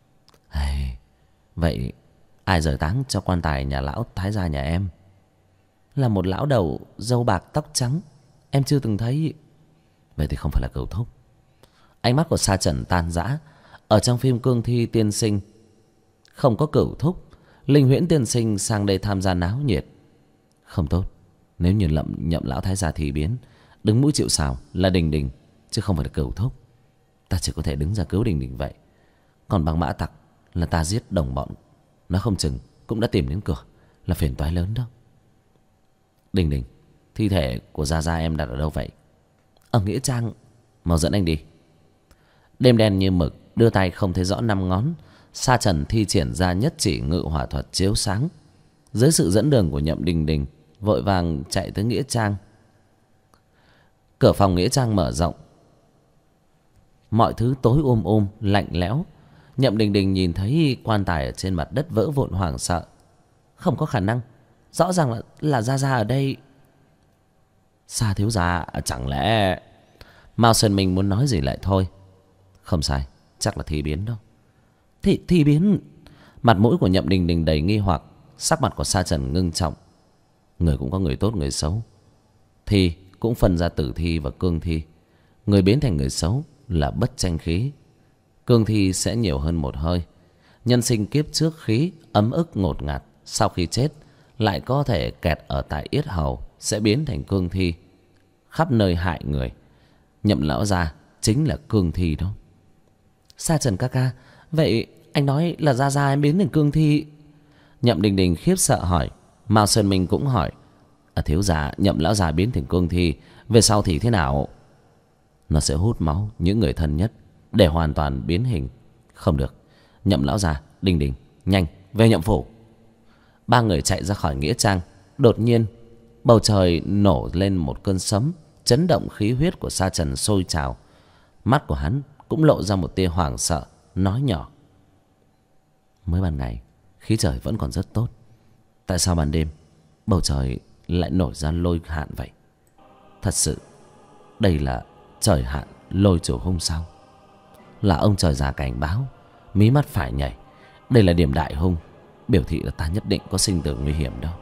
Vậy ai rời táng cho quan tài nhà lão thái gia nhà em? Là một lão đầu râu bạc tóc trắng, em chưa từng thấy. Vậy thì không phải là Cửu Thúc. Ánh mắt của Sa Trần tan rã. Ở trong phim Cương Thi Tiên Sinh không có Cửu Thúc, Linh Huyễn Tiên Sinh sang đây tham gia náo nhiệt. Không tốt, nếu như Nhậm lão thái gia thì biến, đứng mũi chịu sào là Đình Đình, chứ không phải là Cửu Thúc. Ta chỉ có thể đứng ra cứu Đình Đình vậy. Còn Băng Mã Tặc là ta giết đồng bọn, nó không chừng cũng đã tìm đến cửa, là phiền toái lớn đó. Đình Đình, thi thể của Gia Gia em đặt ở đâu vậy? Ở nghĩa trang. Mau dẫn anh đi. Đêm đen như mực, đưa tay không thấy rõ năm ngón. Sa Trần thi triển ra nhất chỉ ngự hỏa thuật chiếu sáng. Dưới sự dẫn đường của Nhậm Đình Đình, vội vàng chạy tới nghĩa trang. Cửa phòng nghĩa trang mở rộng, mọi thứ tối lạnh lẽo. Nhậm Đình Đình nhìn thấy quan tài ở trên mặt đất vỡ vụn hoảng sợ. Không có khả năng, rõ ràng là Gia Gia ở đây. Sa thiếu gia, chẳng lẽ... Mao Sơn Minh muốn nói gì lại thôi. Không sai, chắc là thi biến đó. Thi biến? Mặt mũi của Nhậm Đình Đình đầy nghi hoặc, sắc mặt của Sa Trần ngưng trọng. Người cũng có người tốt người xấu. Thi cũng phân ra tử thi và cương thi. Người biến thành người xấu là bất tranh khí. Cương thi sẽ nhiều hơn một hơi. Nhân sinh kiếp trước khí ấm ức ngột ngạt, sau khi chết lại có thể kẹt ở tại yết hầu, sẽ biến thành cương thi, khắp nơi hại người. Nhậm lão gia chính là cương thi đó. Sa Trần ca ca, vậy anh nói là Gia Gia em biến thành cương thi? Nhậm Đình Đình khiếp sợ hỏi. Mao Sơn Minh cũng hỏi. Thiếu gia, Nhậm lão già biến thành cương thi về sau thì thế nào? Nó sẽ hút máu những người thân nhất để hoàn toàn biến hình. Không được. Nhậm lão già, Đình Đình, nhanh về Nhậm phủ. Ba người chạy ra khỏi nghĩa trang. Đột nhiên bầu trời nổ lên một cơn sấm, chấn động khí huyết của Sa Trần sôi trào. Mắt của hắn cũng lộ ra một tia hoảng sợ, nói nhỏ. Mới ban ngày khí trời vẫn còn rất tốt, tại sao ban đêm bầu trời lại nổi ra lôi hạn vậy? Thật sự đây là trời hạn lôi chủ hung sao? Là ông trời già cảnh báo, mí mắt phải nhảy. Đây là điểm đại hung, biểu thị là ta nhất định có sinh tử nguy hiểm đâu.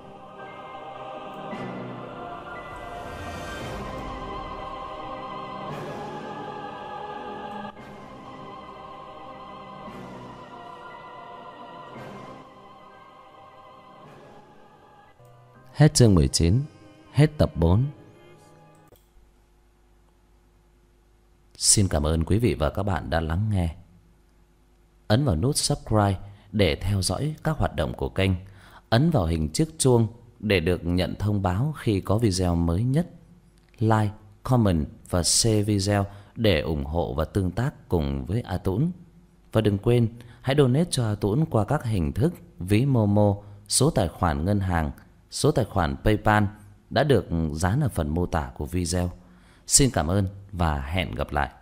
Hết chương 19, hết tập 4. Xin cảm ơn quý vị và các bạn đã lắng nghe. Ấn vào nút subscribe để theo dõi các hoạt động của kênh. Ấn vào hình chiếc chuông để được nhận thông báo khi có video mới nhất. Like, comment và share video để ủng hộ và tương tác cùng với A Tũng. Và đừng quên hãy donate cho A Tũng qua các hình thức ví Momo, số tài khoản ngân hàng, số tài khoản PayPal đã được dán ở phần mô tả của video. Xin cảm ơn và hẹn gặp lại.